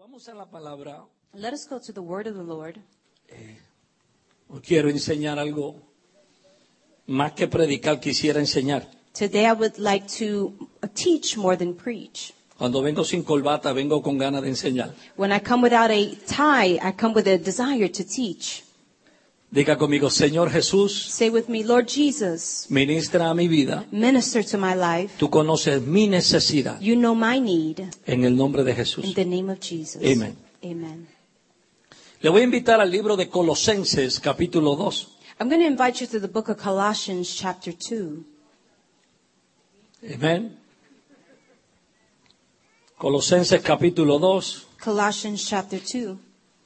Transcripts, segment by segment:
Vamos a la palabra. Let us go to the word of the Lord. Hoy quiero enseñar algo más que predicar, quisiera enseñar. Today I would like to teach more than preach. Cuando vengo sin corbata, vengo con ganas de enseñar. When I come without a tie, I come with a desire to teach. Diga conmigo, Señor Jesús, Say with me, Lord Jesus, ministra a mi vida. minister to my life. Tú conoces mi necesidad. You know my need. En el nombre de In Jesús. the name of Jesus. Amen. Amen. Le voy a invitar al libro de Colosenses, capítulo 2. I'm going to invite you to the book of Colossians, chapter 2. Amén. Colosenses, capítulo 2. Colossians, chapter 2.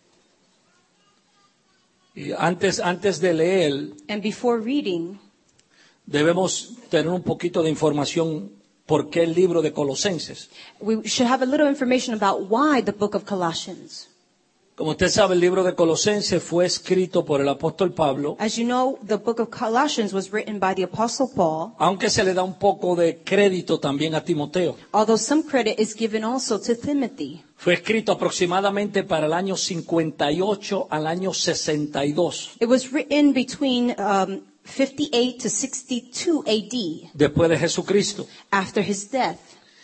Y antes de leer, And before reading, debemos tener un poquito de información por qué el libro de Colosenses. we should have a little information about why the book of Colossians. Como usted sabe, el libro de Colosenses fue escrito por el apóstol Pablo, As you know, the book of Colossians was written by the Apostle Paul, aunque se le da un poco de crédito también a Timoteo. although some credit is given also to Timothy. Fue escrito aproximadamente para el año 58 al año 62 It was written between 58 to 62 AD, después de Jesucristo. after his death.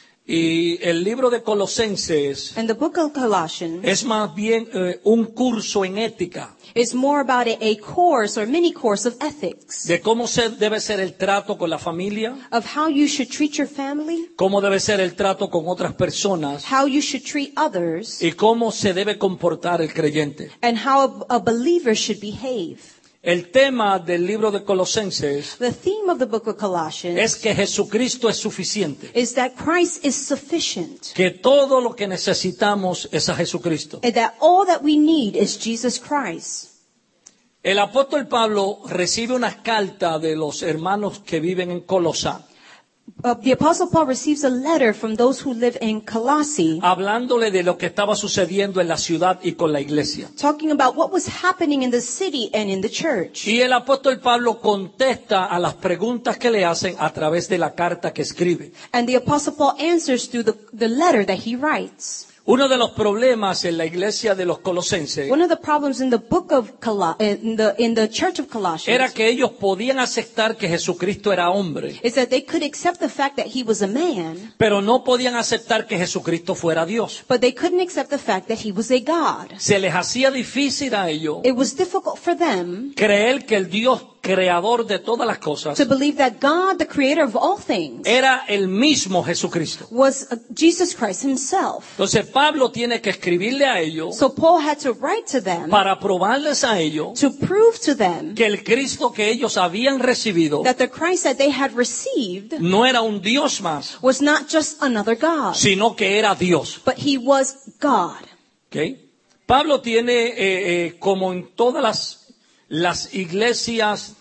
Y el libro de Colosenses And the book of Colossians es más bien un curso en ética is more about a course or mini course of ethics, de cómo debe ser el trato con la familia, of how you should treat your family, cómo debe ser el trato con otras personas how you should treat others, y cómo se debe comportar el creyente. and how a believer should behave. El tema del libro de Colosenses The theme of the book of Colossians es que Jesucristo es suficiente, is that Christ is sufficient, que todo lo que necesitamos es a Jesucristo. and that all that we need is Jesus Christ. El apóstol Pablo recibe una carta de los hermanos que viven en Colosá, The Apostle Paul receives a letter from those who live in Colossae, hablándole de lo que estaba sucediendo en la ciudad y con la iglesia. talking about what was happening in the city and in the church. Y el apóstol Pablo contesta a las preguntas que le hacen a través de la carta que escribe. And the Apostle Paul answers through the letter that he writes. Uno de los problemas en la iglesia de los colosenses One of the problems in the book of in the church of era Colossians que ellos podían aceptar que Jesucristo era hombre, is that they could accept the fact that he was a man, pero no podían aceptar que Jesucristo fuera Dios. but they couldn't accept the fact that he was a God. Se les hacía difícil a ellos It was difficult for them creer que el Dios creador de todas las cosas to believe that God, the creator of all things, era el mismo Jesucristo. was Jesus Christ himself. Entonces Pablo tiene que escribirle a ellos So Paul had to write to them para probarles a ellos to prove to them que el Cristo que ellos habían recibido that the Christ that they had received no era un Dios más, was not just another God, sino que era Dios. but he was God. ¿Ok? Pablo tiene, como en todas las iglesias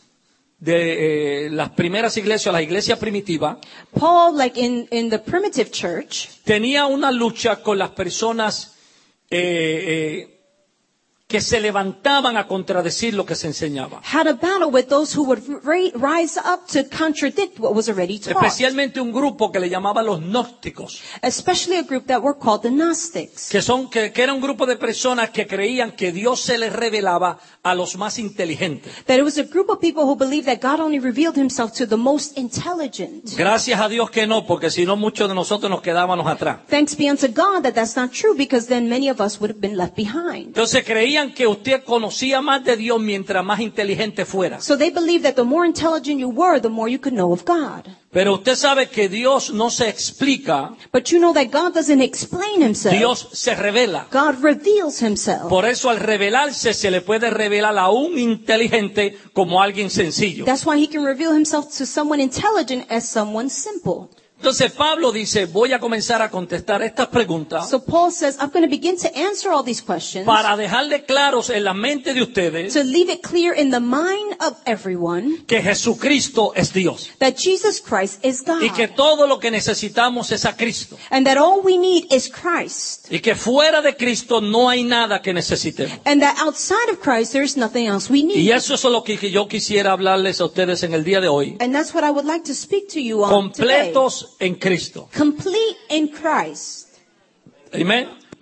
de las primeras iglesias, la iglesia primitiva, Paul, like in the primitive church, tenía una lucha con las personas que se levantaban a contradecir lo que se enseñaba. had a battle with those who would rise up to contradict what was already taught, Especialmente un grupo que le llamaban los gnósticos, especially a group that were called the Gnostics. que era un grupo de personas que creían que Dios se les revelaba a los más inteligentes. That it was a group of people who believed that God only revealed himself to the most intelligent. Gracias a Dios que no, porque si no muchos de nosotros nos quedábamos atrás. Thanks be unto God that that's not true, because then many of us would have been left behind. Entonces creían que usted conocía más de Dios mientras más inteligente fuera. So they believed that the more intelligent you were, the more you could know of God. Pero usted sabe que Dios no se explica, But you know that God doesn't explain himself. Dios se revela. God reveals himself. Por eso al revelarse se le puede revelar a un inteligente como a alguien sencillo. That's why he can reveal himself to someone intelligent as someone simple. Entonces Pablo dice, voy a comenzar a contestar estas preguntas So Paul says, I'm going to begin to answer all these questions para dejarle claros en la mente de ustedes to leave it clear in the mind of everyone que Jesucristo es Dios that Jesus Christ is God. y que todo lo que necesitamos es a Cristo And that all we need is Christ. y que fuera de Cristo no hay nada que necesitemos. And that outside of Christ, there's nothing else we Y need. eso es lo que yo quisiera hablarles a ustedes en el día de hoy. And that's what I would like to speak to you on today. Completos en Cristo. Complete in Christ. Amén.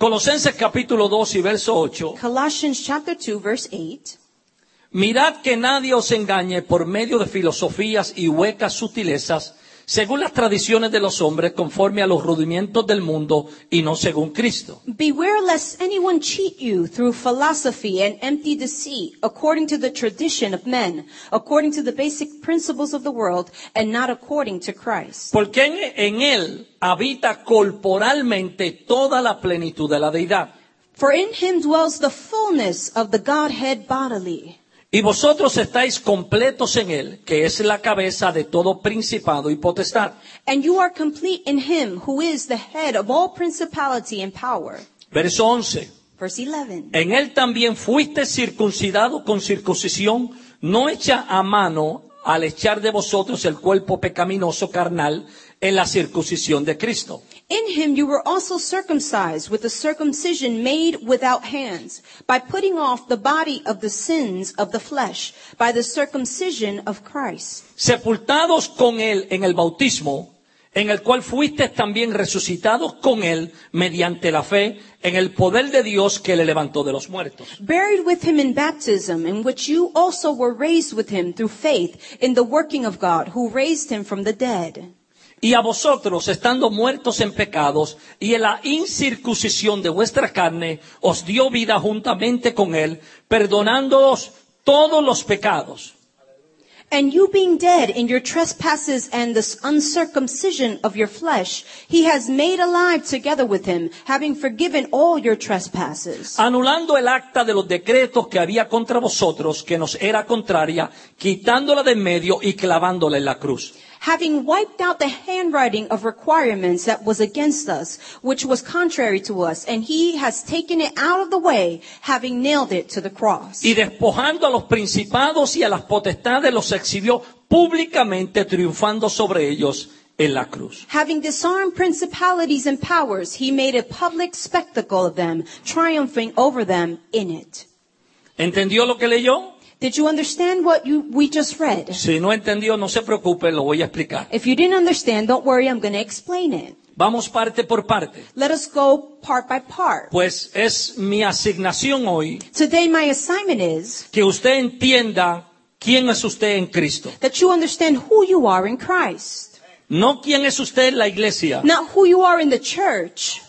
Colosenses capítulo 2 y verso 8. Colossians chapter 2, verse 8. Mirad que nadie os engañe por medio de filosofías y huecas sutilezas, según las tradiciones de los hombres, conforme a los rudimientos del mundo y no según Cristo. Beware lest anyone cheat you through philosophy and empty deceit, according to the tradition of men, according to the basic principles of the world, and not according to Christ. Porque en él habita corporalmente toda la plenitud de la deidad. For in him dwells the fullness of the Godhead bodily. Y vosotros estáis completos en él, que es la cabeza de todo principado y potestad. And you are complete in him, who is the head of all principality and power. Verso 11. Verse 11. En él también fuiste circuncidado con circuncisión, no hecha a mano, al echar de vosotros el cuerpo pecaminoso carnal en la circuncisión de Cristo. In him you were also circumcised with a circumcision made without hands, by putting off the body of the sins of the flesh, by the circumcision of Christ. Sepultados con él en el bautismo, en el cual fuisteis también resucitados con él mediante la fe en el poder de Dios que le levantó de los muertos. Buried with him in baptism, in which you also were raised with him through faith in the working of God, who raised him from the dead. Y a vosotros, estando muertos en pecados y en la incircuncisión de vuestra carne, os dio vida juntamente con él, perdonándoos todos los pecados. And you being dead in your trespasses and the uncircumcision of your flesh, he has made alive together with him, having forgiven all your trespasses. Anulando el acta de los decretos que había contra vosotros, que nos era contraria, quitándola de en medio y clavándola en la cruz. Having wiped out the handwriting of requirements that was against us, which was contrary to us, and he has taken it out of the way, having nailed it to the cross. Y despojando a los principados y a las potestades, los exhibió públicamente, triunfando sobre ellos en la cruz. Having disarmed principalities and powers, he made a public spectacle of them, triumphing over them in it. ¿Entendió lo que leyó? Did you understand what we just read? Si no entendió, no se preocupe, lo voy a explicar. If you didn't understand, don't worry, I'm going to explain it. Vamos parte por parte. Let us go part by part. Pues es mi asignación hoy Today my assignment is que usted entienda quién es usted en Cristo. that you understand who you are in Christ. No quién es usted en la iglesia. Not who you are in the church.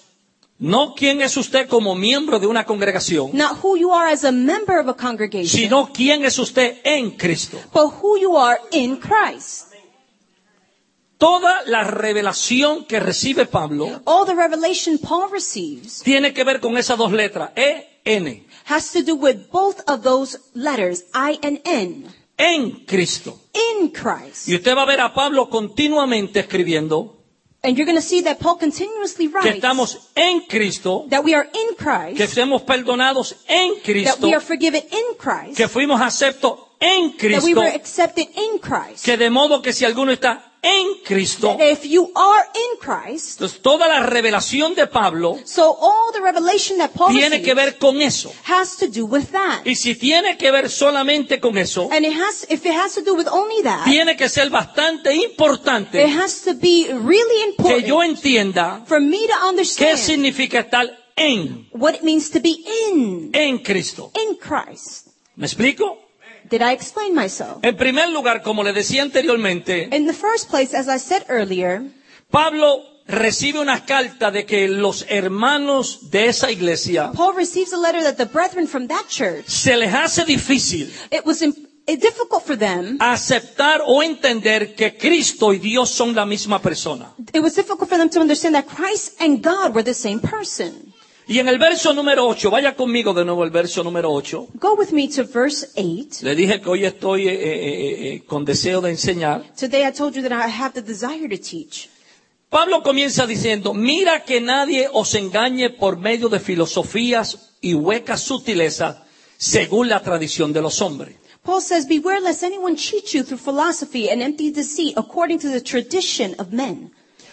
No quién es usted como miembro de una congregación. Not who you are as a member of a congregation. Sino quién es usted en Cristo. But who you are in Christ. Toda la revelación que recibe Pablo All the revelation Paul receives tiene que ver con esas dos letras, E-N, has to do with both of those letters, I and N. en Cristo. In Christ. Y usted va a ver a Pablo continuamente escribiendo And you're going to see that Paul continuously que writes estamos en Cristo, that we are in que Christ, somos perdonados en that Cristo, we are forgiven in Christ, que fuimos aceptos en that we Cristo, were accepted in Christ. que de modo que si alguno está en Cristo, That if you are in Christ, entonces toda la revelación de Pablo so all the revelation that Paul tiene que received ver con eso. has to do with that. Y si tiene que ver solamente con eso, And if it has to do with only that, tiene que ser bastante it importante has to be really que yo important entienda for me to qué understand significa estar what it means to be en Cristo. in Christ. ¿Me explico? Did I explain myself? En primer lugar, como le decía anteriormente, In the first place, as I said earlier, Pablo recibe una carta de que los hermanos de esa iglesia Paul receives a letter that the brethren from that church, se les hace difícil it was difficult for them. aceptar o entender que Cristo y Dios son la misma persona. It was difficult for them to understand that Christ and God were the same person. Y en el verso número 8, vaya conmigo de nuevo al verso número 8. Go with me to verse 8. Le dije que hoy estoy con deseo de enseñar. Today I told you that I have the desire to teach. Pablo comienza diciendo, mira que nadie os engañe por medio de filosofías y huecas sutilezas según la tradición de los hombres. Paul says, beware lest anyone cheat you through philosophy and empty deceit according to the tradition of men.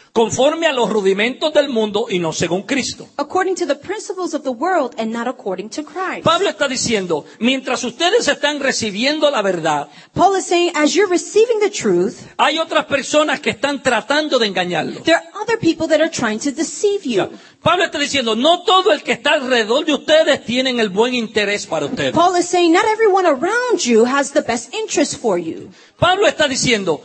conforme a los rudimentos del mundo y no según Cristo. according to the principles of the world and not according to Christ. Pablo está diciendo, mientras ustedes están recibiendo la verdad, Paul is saying, as you're receiving the truth, hay otras personas que están tratando de engañarlos. there are other people that are trying to deceive O sea, you. Pablo está diciendo, no todo el que está alrededor de ustedes tienen el buen interés para ustedes. Paul is saying, not everyone around you has the best interest for you. Pablo está diciendo,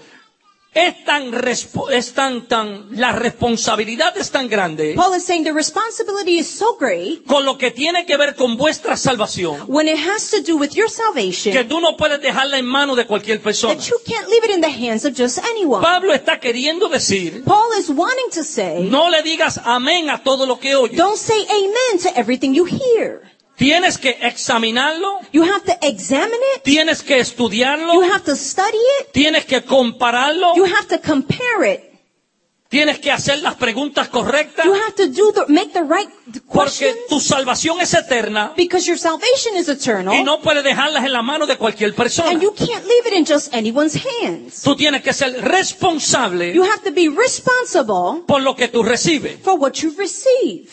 la responsabilidad es tan grande Paul is saying the responsibility is so great con lo que tiene que ver con vuestra salvación, when it has to do with your que salvation tú no puedes dejarla en manos de cualquier persona. that you can't leave it in the hands of just anyone. Pablo está queriendo decir, Paul is wanting to say, no le digas amén a todo lo que oyes. don't say amen to everything you hear. Tienes que examinarlo, You have to examine it. tienes que estudiarlo, You have to study it. tienes que compararlo, You have to compare it. tienes que hacer las preguntas correctas, You have to make the right questions porque tu salvación es eterna because your salvation is eternal y no puedes dejarlas en la mano de cualquier persona. and you can't leave it in just anyone's hands. Tú tienes que ser responsable You have to be responsible por lo que tú recibes. for what you receive.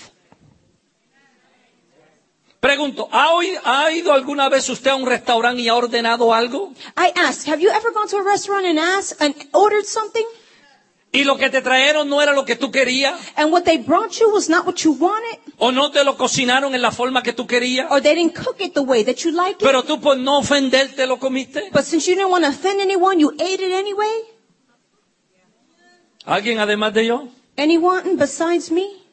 Pregunto, ¿ha ido alguna vez usted a un restaurante y ha ordenado algo? I ask, have you ever gone to a restaurant and ordered something ¿Y lo que te trajeron no era lo que tú querías? and what they brought you was not what you wanted, ¿O no te lo cocinaron en la forma que tú querías? or they didn't cook it the way that you like it? Pero tú por no ofenderte lo comiste. But since you didn't want to offend anyone, you ate it anyway? ¿Alguien además de yo? Anyone besides me?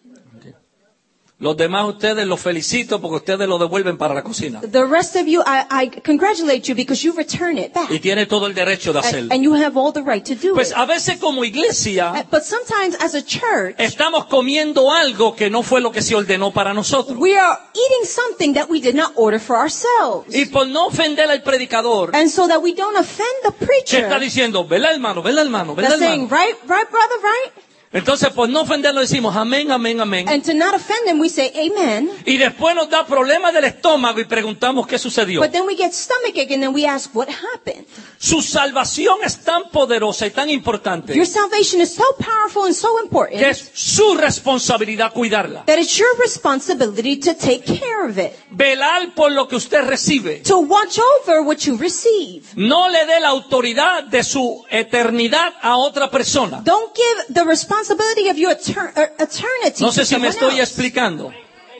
Los demás ustedes los felicito porque ustedes lo devuelven para la cocina. The rest of you, I congratulate you because you return it back. Y tiene todo el derecho de hacerlo. And you have all the right to do Pues it. a veces como iglesia But sometimes as a church, estamos comiendo algo que no fue lo que se ordenó para nosotros. we are eating something that we did not order for ourselves. Y por no ofender al predicador, And so that we don't offend the que preacher, está diciendo, ¿verdad hermano? ¿Verdad hermano? ¿Verdad that's saying, hermano? right, brother, right? Entonces por no ofenderlo decimos amén, amén, amén. And to not offend them, we say amen. Y después nos da problemas del estómago y preguntamos qué sucedió. But then we get stomachache and then we ask, what happened? Su salvación es tan poderosa y tan importante Your salvation is so powerful and so important que es su responsabilidad cuidarla. that it's your responsibility to take care of it. Velar por lo que usted recibe. To watch over what you receive. No le dé la autoridad de su eternidad a otra persona. Don't give the responsibility of your eternity No sé to si me someone estoy else. explicando.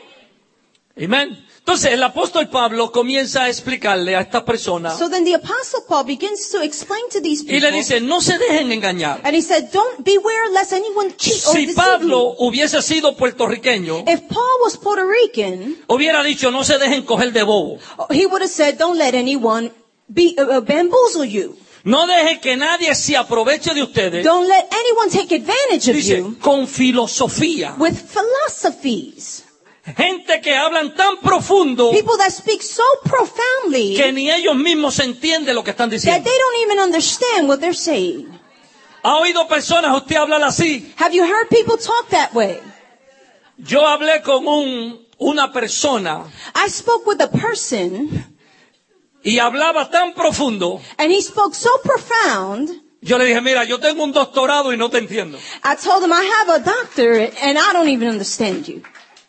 Amén. Entonces el apóstol Pablo comienza a explicarle a esta persona So then the apostle Paul begins to explain to these y le people, dice, no se dejen engañar. and he said, don't beware lest anyone cheat or Si deceive Pablo you. hubiese sido puertorriqueño, If Paul was Puerto Rican, hubiera dicho, no se dejen coger de bobo. he would have said, don't let anyone bamboozle you. No dejen que nadie se aproveche de ustedes. Don't let anyone take advantage of Dice, you con filosofía. with philosophies. Gente que hablan tan profundo People that speak so profoundly que ni ellos mismos entienden lo que están that diciendo. they don't even understand what they're saying. ¿Ha oído personas usted hablar así? Have you heard people talk that way? Yo hablé con una persona I spoke with a person y hablaba tan profundo. and he spoke so profound. Yo le dije, mira, yo tengo un doctorado y no te entiendo. I told him I have a doctorate and I don't even understand you.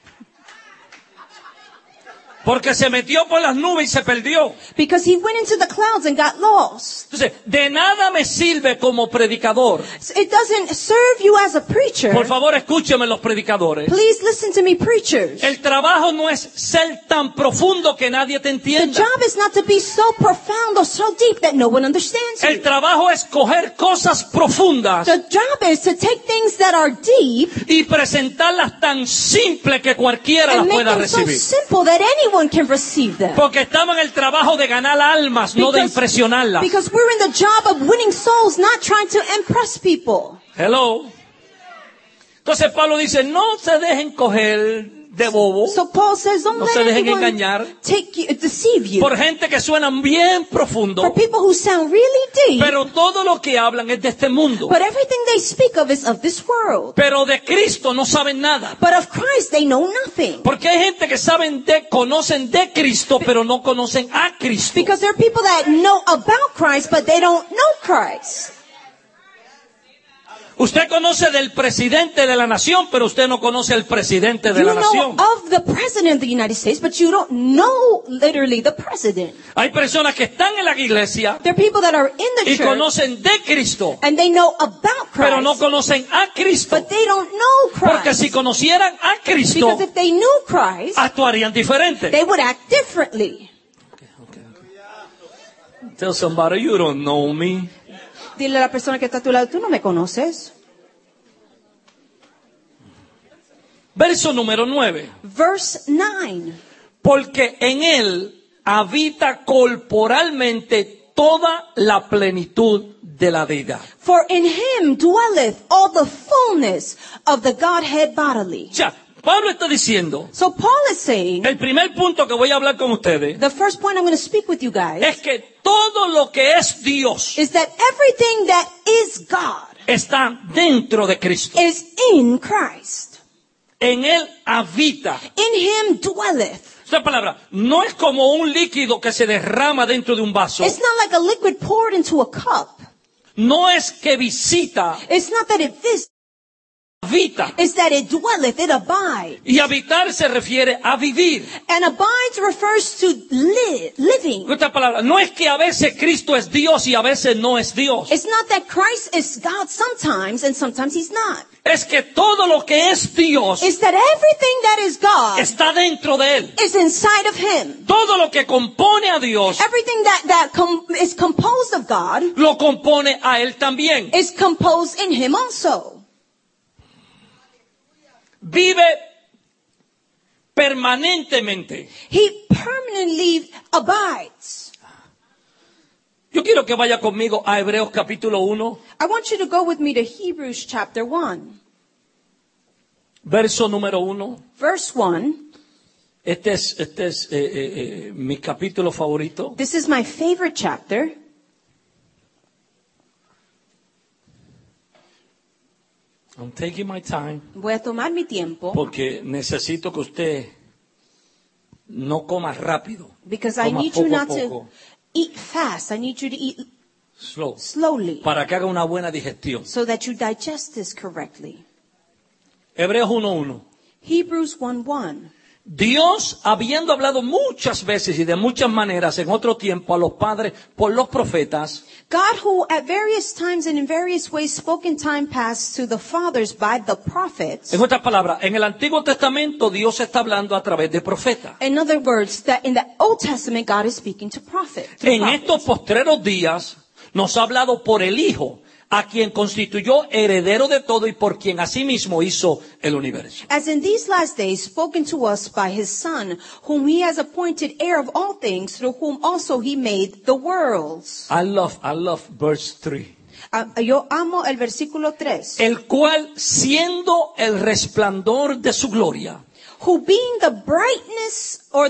Porque se metió por las nubes y se perdió. Because he went into the clouds and got lost. Entonces, de nada me sirve como predicador. So it doesn't serve you as a preacher. Por favor, escúcheme los predicadores. Please listen to me, preachers. El trabajo no es ser tan profundo que nadie te The entienda. job is not to be so profound or so deep that no one understands El you. trabajo es coger cosas profundas The job is to take things that are deep y presentarlas tan simples que cualquiera las and make pueda them so recibir. simple that anyone can receive them. Porque estamos en el trabajo de ganar almas, no de impresionarlas. Because we're in the job of winning souls, not trying to impress people. Hello. Entonces Pablo dice, no se dejen coger de bobo So Paul says, don't No let se dejen anyone engañar. deceive you. por gente que suenan bien profundo, For people who sound really deep, pero todo lo que hablan es de este mundo. but everything they speak of is of this world. Pero de Cristo no saben nada. But of Christ they know nothing. Porque hay gente que conocen de Cristo, pero no conocen a Cristo. Because there are people that know about Christ, but they don't know Christ. Usted conoce del presidente de la nación, pero usted no conoce al presidente de You la know nación. of the president of the United States, but you don't know literally the president. Hay personas que están en la iglesia There are people that are in the y church conocen de Cristo, and they know about pero no Christ, conocen a Cristo. but they don't know Porque si Christ. conocieran a Cristo, Because if they knew Christ, actuarían diferente. they would act differently. Tell somebody you don't know me. Dile a la persona que está a tu lado, tú no me conoces. Verso número 9. Verse 9. Porque en él habita corporalmente toda la plenitud de la deidad. For in him dwelleth all the fullness of the Godhead bodily. O sea, Pablo está diciendo, So Paul is saying, el primer punto que voy a hablar con ustedes the first point I'm going to speak with you guys es que todo lo que es Dios is that everything that is God está dentro de Cristo. is in Christ. En él habita. In him dwelleth. Esta palabra no es como un líquido que se derrama dentro de un vaso. It's not like a liquid poured into a cup. No es que visita, It's not that it visits. habita. It's that it dwelleth, it abides. Y habitar se refiere a vivir. And abides refers to living. Esta palabra no es que a veces Cristo es Dios y a veces no es Dios. It's not that Christ is God sometimes and sometimes he's not. Es que todo lo que es Dios It's that everything that is God está dentro de él. is inside of him. Todo lo que compone a Dios Everything is composed of God lo compone a él también. is composed in him also. Vive permanentemente. He permanently abides. Yo quiero que vaya conmigo a Hebreos capítulo 1, I want you to go with me to Hebrews chapter 1, verso número 1. verse 1. Este es mi capítulo favorito. This is my favorite chapter. I'm taking my time Voy a tomar mi tiempo porque necesito que usted no coma rápido. because I Coma need you poco a not to poco. eat fast. I need you to eat Slow. slowly Para que haga una buena digestión. so that you digest this correctly. Hebreos 1:1. Hebrews 1:1. Dios, habiendo hablado muchas veces y de muchas maneras en otro tiempo a los padres por los profetas, God who at various times and in various ways spoke in time past to the fathers by the prophets. en otras palabras, en el Antiguo Testamento Dios está hablando a través de profetas. In other words, that in the Old Testament God is speaking to prophets. En estos postreros días nos ha hablado por el Hijo, a quien constituyó heredero de todo y por quien asimismo hizo el universo. As in these last days spoken to us by his Son, whom he has appointed heir of all things, through whom also he made the worlds. I love verse 3. Yo amo el versículo 3. El cual, siendo el resplandor de su gloria, Who being the brightness or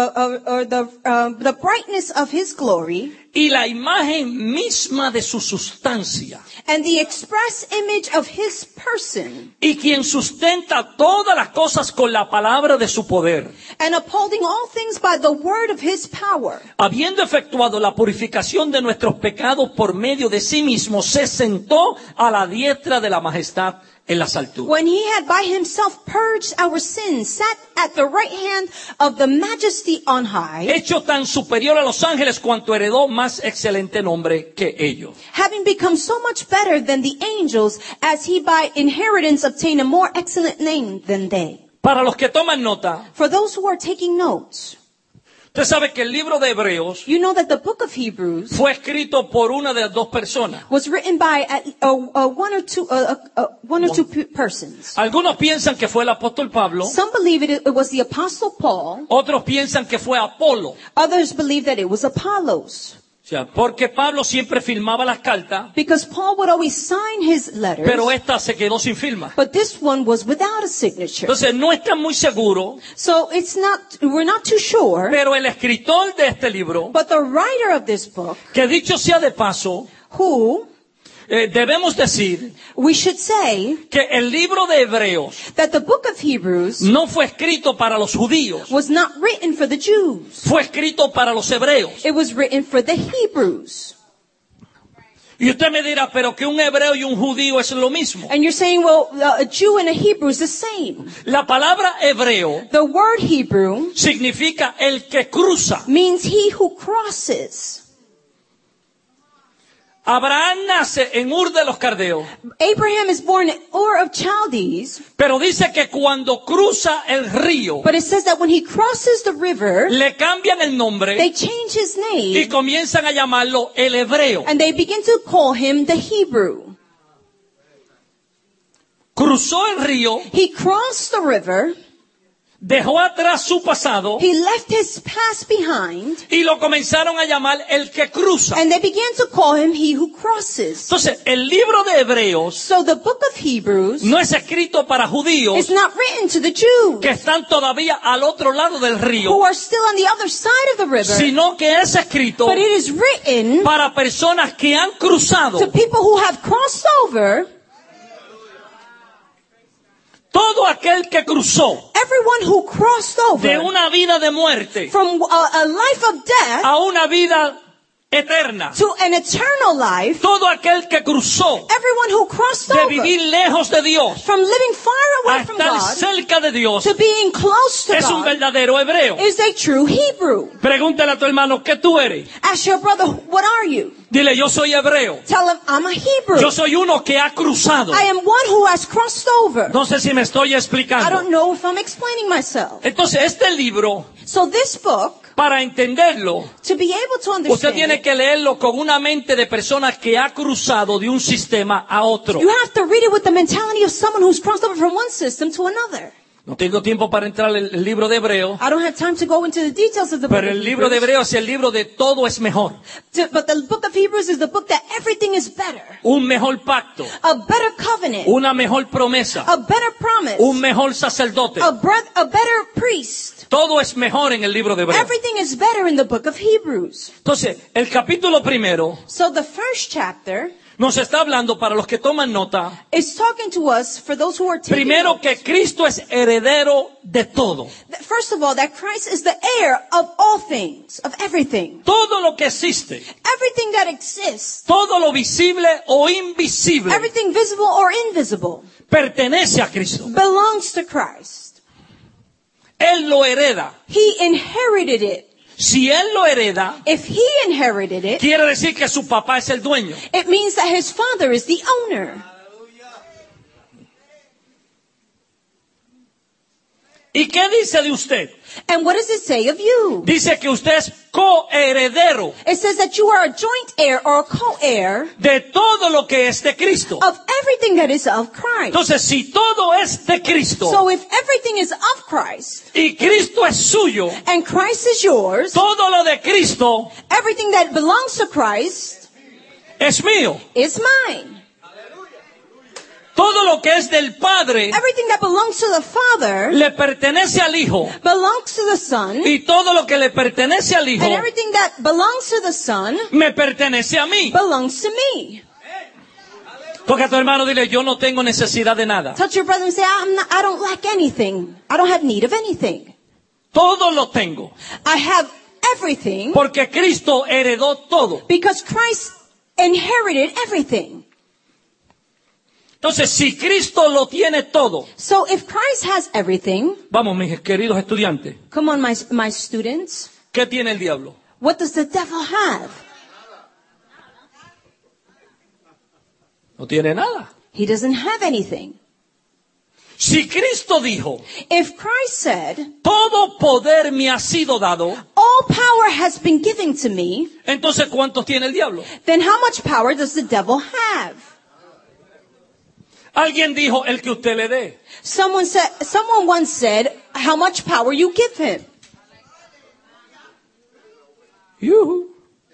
the brightness of his glory y la imagen misma de su sustancia, and the express image of his person, y quien sustenta todas las cosas con la palabra de su poder, and upholding all things by the word of his power, habiendo efectuado la purificación de nuestros pecados por medio de sí mismo, se sentó a la diestra de la majestad en las alturas. when he had by himself purged our sins, sat at the right hand of the majesty on high, Hecho tan superior a los ángeles cuanto heredó más excelente nombre que ellos. having become so much better than the angels, as he by inheritance obtained a more excellent name than they. Para los que toman nota, For those who are taking notes, usted sabe que el libro de Hebreos you know that the book of Hebrews fue escrito por una de las dos personas. was written by one or two persons. Algunos piensan que fue el apóstol Pablo, Some believe it was the apostle Paul. otros piensan que fue Apolo. Others believe that it was Apollos. O sea, porque Pablo siempre firmaba las cartas, Because Paul would always sign his letters, pero esta se quedó sin firma. but this one was without a signature. Entonces no están muy seguros, So we're not too sure, pero el escritor de este libro, but the writer of this book, que dicho sea de paso, who debemos decir we should say que el libro de Hebreos that the book of Hebrews no fue escrito para los judíos, was not written for the Jews. fue escrito para los hebreos. It was written for the Hebrews. Y usted me dirá, pero que un hebreo y un judío es lo mismo. And you're saying, well, a Jew and a Hebrew is the same. La palabra hebreo The word Hebrew significa el que cruza. means he who crosses. Abraham nace en Ur de los Caldeos, Abraham is born in Ur of Chaldees, pero dice que cuando cruza el río, but it says that when he crosses the river, le cambian el they nombre change his y name comienzan a llamarlo el hebreo. and they begin to call him the Hebrew. Cruzó el río, He crossed the river, dejó atrás su pasado he left his past behind, y lo comenzaron a llamar el que cruza. and they began to call him he who crosses. Entonces, el libro de Hebreos So the book of Hebrews no es escrito para judíos is not written to the Jews que están todavía al otro lado del who río, are still on the other side of the river, sino que es escrito but it is written para personas que han cruzado to people who have crossed over. todo aquel que cruzó Everyone who crossed de over una vida de muerte from a life of death a una vida eterna. to an eternal life, Todo aquel que cruzó everyone who crossed de over vivir lejos de Dios from living far a away from estar God cerca de Dios to being close to es un God verdadero hebreo. is a true Hebrew. Pregúntale a tu hermano, ¿qué tú eres? Ask your brother, what are you? Dile, yo soy hebreo. Tell him, I'm a Hebrew. Yo soy uno que ha cruzado. I am one who has crossed over. No sé si me estoy I explicando. don't know if I'm explaining myself. Entonces, este libro, So this book, para entenderlo, to be able to usted understand tiene it, que leerlo con una mente de persona que ha cruzado de un sistema a otro. you have to read it with the mentality of someone who's crossed over from one system to another. No tengo tiempo para entrar en el libro de Hebreo, I don't have time to go into the details of the book pero of el libro de Hebrews. Hebreo es el libro de todo es mejor. But the book of Hebrews is the book that everything is better. Un mejor pacto, A better covenant. una mejor promesa, A better promise. un mejor sacerdote. A better priest. Todo es mejor en el libro de Hebreo. Everything is better in the book of Hebrews. Entonces, el capítulo primero So the first chapter nos está hablando, para los que toman nota, is talking to us, for those who are taking primero notes, que Cristo es heredero de todo. first of all, that Christ is the heir of all things, of everything. Todo lo que existe, Everything that exists, todo lo visible o invisible, everything visible or invisible, pertenece a Cristo. belongs to Christ. Él lo hereda. He inherited it. Si Él lo hereda, If he inherited it, quiere decir que su papá es el dueño. it means that his father is the owner. ¿Y qué dice de usted? And what does it say of you? Dice que usted es coheredero It says that you are a joint heir or a co-heir de todo lo que es de Cristo. of everything that is of Christ. Entonces, si todo es de Cristo So if everything is of Christ y Cristo es suyo, and Christ is yours, todo lo de Cristo everything that belongs to Christ es mío. is mine. Todo lo que es del Padre Everything that belongs to the Father le pertenece al Hijo. belongs to the Son, Y todo lo que le pertenece al Hijo and everything that belongs to the Son me pertenece a mí. belongs to me. Toca a tu hermano, dile, yo no tengo necesidad de nada. Touch your brother and say, I don't lack anything. I don't have need of anything. Todo lo tengo. I have everything Porque Cristo heredó todo. because Christ inherited everything. Entonces, si Cristo lo tiene todo, So if Christ has everything, vamos, mis queridos estudiantes, come on, my students, ¿qué tiene el diablo? what does the devil have? No tiene nada. He doesn't have anything. Si Cristo dijo, If Christ said, todo poder me ha sido dado, all power has been given to me, entonces ¿cuántos tiene el diablo? then how much power does the devil have? Alguien dijo, el que usted le dé. Someone once said, how much power you give him. Yuhu.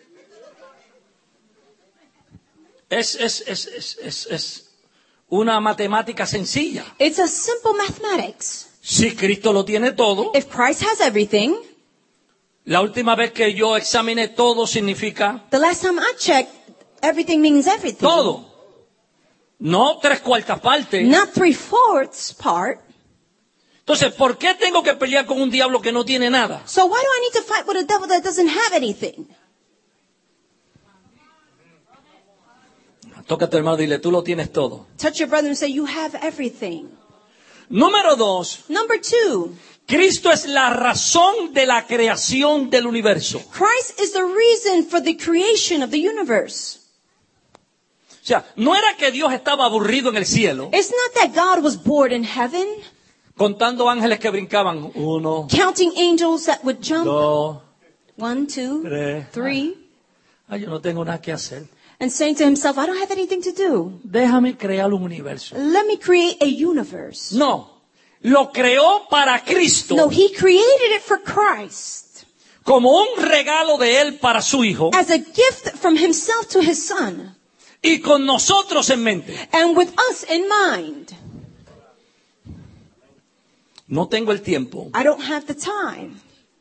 Es una matemática sencilla. It's a simple mathematics. Si Cristo lo tiene todo, If Christ has everything, la última vez que yo examiné todo significa the last time I checked, everything means everything. todo. No 3/4 partes. Not 3/4 part. Entonces, ¿por qué tengo que pelear con un diablo que no tiene nada? So why do I need to fight with a devil that doesn't have anything? Toca a tu hermano y dile, tú lo tienes todo. Touch your brother and say, you have everything. Número 2, Number 2, Cristo es la razón de la creación del universo. Christ is the reason for the creation of the universe. O sea, no era que Dios estaba aburrido en el cielo, It's not that God was bored in heaven, contando ángeles que brincaban. 1, counting angels that would jump. 2, 1, 2, 3. 3. Ay, yo no tengo nada que hacer. And saying to himself, I don't have anything to do. Déjame crear un universo. Let me create a universe. No, lo creó para Cristo No, he created it for Christ como un regalo de Él para su Hijo as a gift from himself to his son y con nosotros en mente. and with us in mind. No tengo el tiempo, I don't have the time.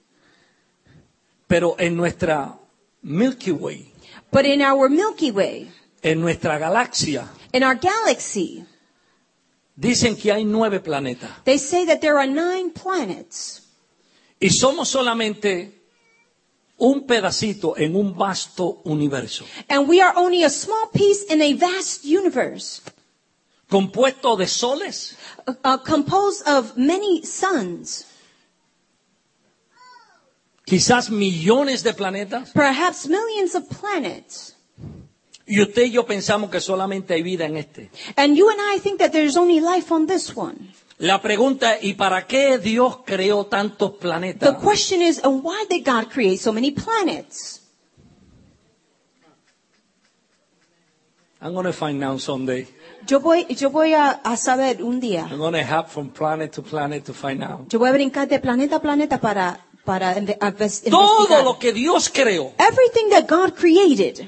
pero en nuestra Milky Way, But in our Milky Way, en nuestra galaxia, in our galaxy, dicen que hay 9 planetas. they say that there are 9 planets. Y somos solamente un pedacito en un vasto universo, And we are only a small piece in a vast universe, compuesto de soles, composed of many suns, quizás millones de planetas. perhaps millions of planets. Y usted y yo pensamos que solamente hay vida en este. And you and I think that there's only life on this one. La pregunta es, ¿y para qué Dios creó tantos The planetas? question is, why did God create so many planets? I'm going to find out someday. Yo voy a saber un día. I'm going to hop from planet to find out. Yo voy a brincar de planeta a planeta para Todo investigar. lo que Dios creó, Everything that God created,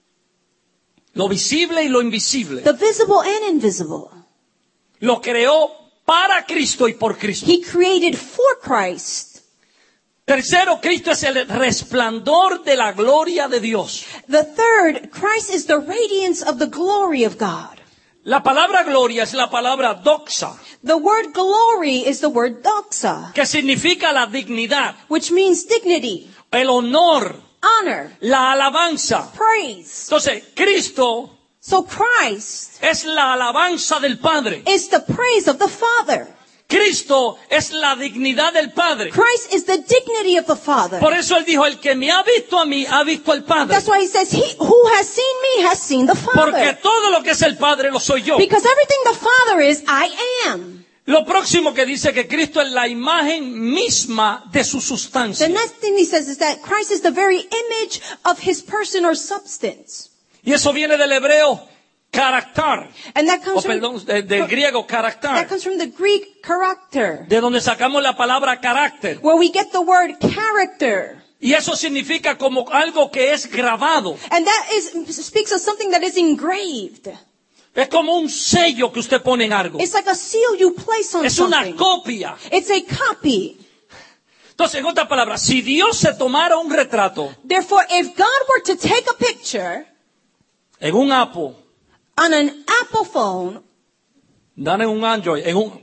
lo visible y lo invisible, the visible and invisible, lo creó para Cristo y por Cristo. He created for Christ. Tercero, Cristo es el resplandor de la gloria de Dios. The third, Christ is the radiance of the glory of God. La palabra gloria es la palabra doxa, The word glory is the word doxa, que significa la dignidad, which means dignity, el honor, honor, la alabanza. praise. Entonces, Cristo So Christ es la alabanza del Padre. is the praise of the Father. Cristo es la dignidad del Padre. Christ is the dignity of the Father. Por eso Él dijo, el que me ha visto a mí, ha visto al Padre. That's why he says, he who has seen me has seen the Porque Father. todo lo que es el Padre lo soy yo. Because everything the Father is, I am. Lo próximo que dice que Cristo es la imagen misma de su The sustancia. next thing he says is that Christ is the very image of his person or substance. Y eso viene del hebreo carácter. And that O comes from, perdón, del griego that carácter. comes from the Greek character, De donde sacamos la palabra carácter. where we get the word character. Y eso significa como algo que es grabado. And that speaks of something that is engraved. Es como un sello que usted pone en algo. It's like a seal you place on Es una something. copia. It's a copy. Entonces, en otras palabras, si Dios se tomara un retrato Therefore, if God were to take a picture en un Apple, on an Apple phone, dan en un Android,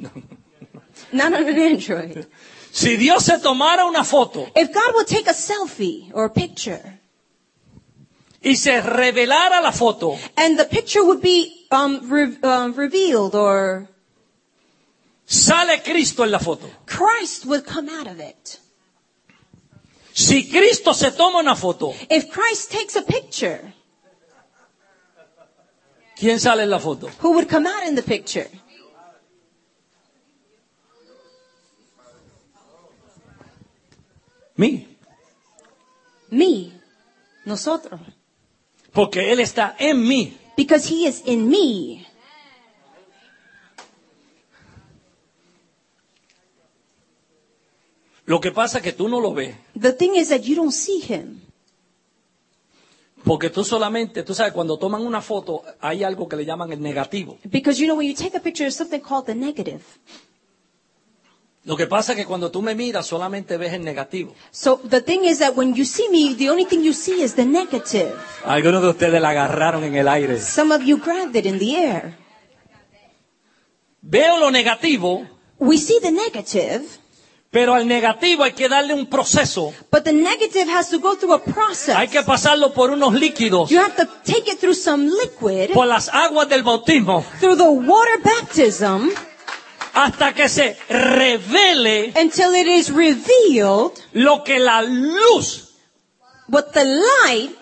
not on an Android, si Dios se tomara una foto if God would take a selfie or a picture, y se revelara la foto, and the picture would be revealed, or sale Cristo en la foto. Christ would come out of it. Si Cristo se toma una foto, If Christ takes a picture, ¿quién sale en la foto? who would come out in the picture? Mí. Me. Nosotros. Porque Él está en mí. Because he is in me. Lo que pasa es que tú no lo ves. The thing is that you don't see him. Porque tú solamente, tú sabes, cuando toman una foto, hay algo que le llaman el negativo. Because you know, when you take a picture, there's something called the negative. Lo que pasa es que cuando tú me miras, solamente ves el negativo. So the thing is that when you see me, the only thing you see is the negative. Algunos de ustedes la agarraron en el aire. Some of you grabbed it in the air. Veo lo negativo, We see the negative, Pero al negativo hay que darle un proceso. But the negative has to go through a process. Hay que pasarlo por unos líquidos, You have to take it through some liquid, por las aguas del bautismo, through the water baptism, hasta que se revele until it is revealed lo que la luz what the light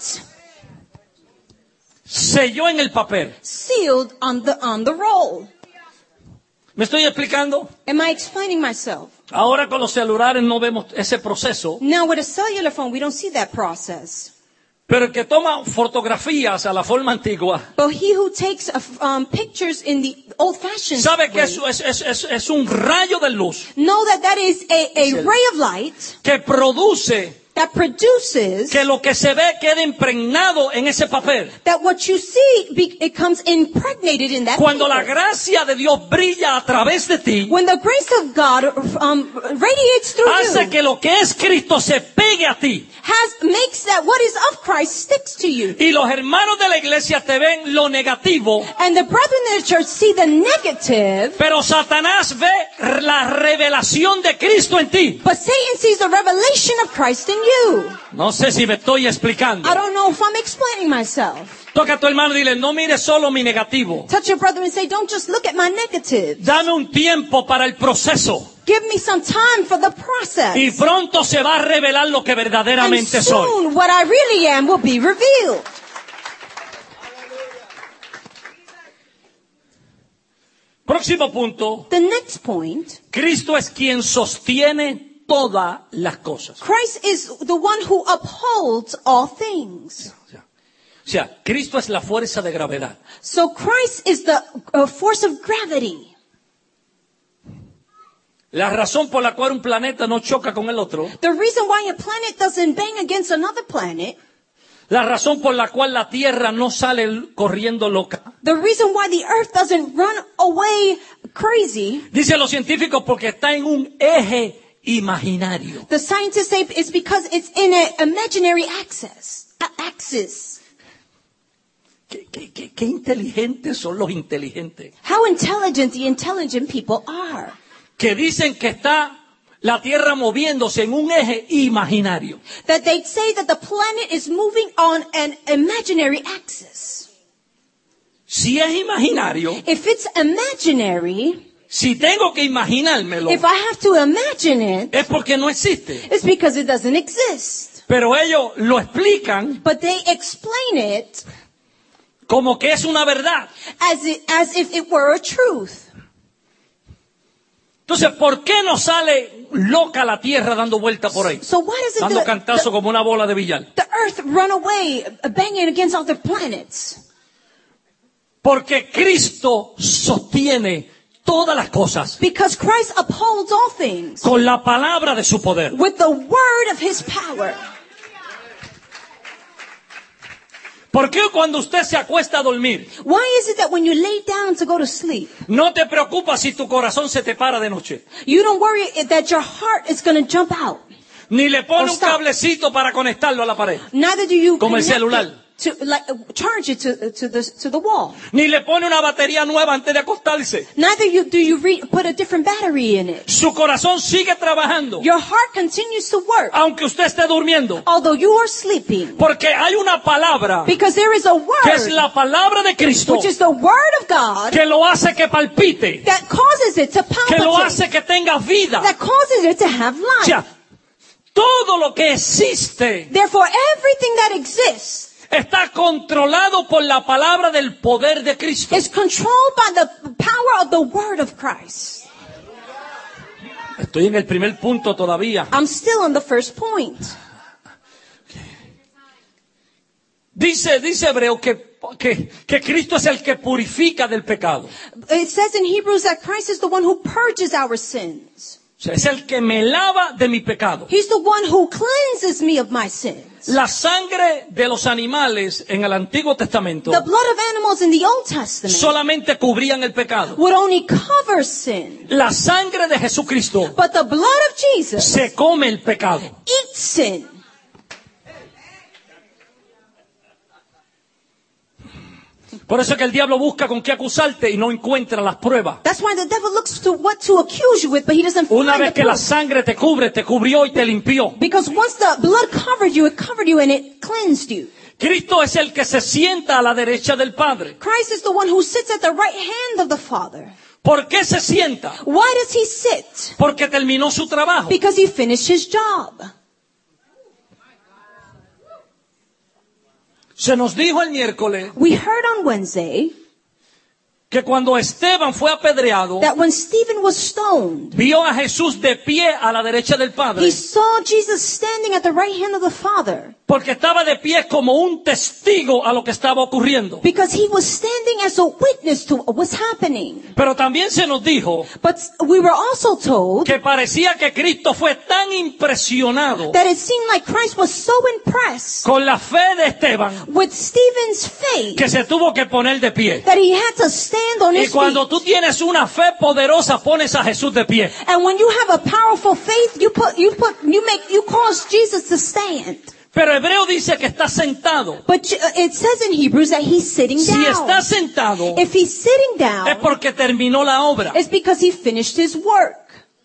selló en el papel. sealed on the roll. ¿Me estoy explicando? Am I explaining myself? Ahora con los celulares no vemos ese proceso, Now with a cellular phone, we don't see that process. pero el que toma fotografías a la forma antigua But he who takes pictures in the old-fashioned sabe que way, eso es un rayo de luz know that is a ray of light que produce that produces que lo que se ve quede impregnado en ese papel. that what you see, it comes impregnated in that Cuando la paper. gracia de Dios brilla a través de ti, When the grace of God radiates through hace you, que lo que es Cristo se pegue a ti. makes that what is of Christ sticks to you. Y los hermanos de la iglesia te ven lo negativo, And the brethren in the church see the negative, pero Satanás ve la revelación de Cristo en ti. but Satan sees the revelation of Christ in you. No sé si me estoy explicando. I don't know if I'm explaining myself. Toca a tu hermano y dile, no mires solo mi negativo. Touch your brother and say, don't just look at my negative. Dame un tiempo para el proceso. Give me some time for the process. Y pronto se va a revelar lo que And verdaderamente soy. soon what I really am will be revealed. Próximo punto. The next point, Cristo es quien sostiene todas las cosas. Christ is the one who upholds all things. O sea, Cristo es la fuerza de gravedad. So Christ is the force of gravity. La razón por la cual un planeta no choca con el otro. The reason why a planet doesn't bang against another planet, La razón por la cual la Tierra no sale corriendo loca. the reason why the earth doesn't run away crazy, Dicen los científicos porque está en un eje imaginario. the scientists say it's because it's in an imaginary axis. ¿Qué inteligentes son los inteligentes? How intelligent the intelligent people are. Que dicen que está la Tierra moviéndose en un eje imaginario. That they say that the planet is moving on an imaginary axis. Si es imaginario, If it's imaginary, si tengo que imaginármelo, if I have to imagine it, es porque no existe. it's because it doesn't exist. Pero ellos lo explican But they explain it como que es una verdad. as if it were a truth. Entonces, ¿por qué no sale loca la Tierra dando vuelta por ahí? So why doesn't Dando cantazo como una bola de billar. the earth run away, banging against other planets? Porque Cristo sostiene todas las cosas Because Christ upholds all things con la palabra de su poder. with the word of his power. ¿Por qué cuando usted se acuesta a dormir, Why is it that when you lay down to go to sleep, no te preocupa si tu corazón se te para de noche? you don't worry that your heart is going to jump out? Ni le pone O un stop. cablecito para conectarlo a la pared. Neither do you Como el connect celular. it to charge it to the wall. Ni le pone una batería nueva antes de acostarse. Neither do you put a different battery in it. Su corazón sigue trabajando, Your heart continues to work, aunque usted esté durmiendo. although you are sleeping, Porque hay una palabra because there is a que es word, la palabra de Cristo which is the word of God, que lo hace que palpite, that causes it to que lo palpitate, hace que tenga vida. that causes it to have O life. sea, todo lo que existe Therefore, everything that exists está controlado por la palabra del poder de Cristo. is controlled by the power of the word of Christ. Estoy en el primer punto todavía. I'm still on the first point. Dice Hebreo que Cristo es el que purifica del pecado. It says in Hebrews that Christ is the one who purges our sins. O sea, es el que me lava de mi pecado. He's the one who cleanses me of my sins. La sangre de los animales en el Antiguo Testamento The blood of animals in the Old Testament solamente cubrían el pecado. would only cover sin. La sangre de Jesucristo But the blood of Jesus se come el pecado. eats sin. Por eso es que el diablo busca con qué acusarte y no encuentra las pruebas. That's why the devil looks to what to accuse you with, but he doesn't Una find vez the que la proof. sangre te cubre, te cubrió y te limpió. Because once the blood covered you, it covered you and it cleansed you. Cristo es el que se sienta a la derecha del Padre. Christ is the one who sits at the right hand of the Father. ¿Por qué se sienta? Why does he sit? Porque terminó su trabajo. Because he finished his job. Se nos dijo el miércoles We heard on Wednesday que cuando Esteban fue apedreado, that when Stephen was stoned, vio a Jesús de pie a la derecha del Padre. he saw Jesus standing at the right hand of the Father. Porque estaba de pie como un testigo a lo que estaba ocurriendo. Because he was standing as a witness to what was happening. Pero también se nos dijo But we were also told que parecía que Cristo fue tan impresionado that it seemed like Christ was so impressed con la fe de Esteban with Stephen's faith que se tuvo que poner de pie. that he had to stand on Y his cuando feet. tú tienes una fe poderosa, pones a Jesús de pie. And when you have a powerful faith, you cause Jesus to stand. Pero Hebreo dice que está sentado. But it says in Hebrews that he's sitting Si está down. sentado, If he's sitting es down, porque terminó la obra. it's because he finished his work.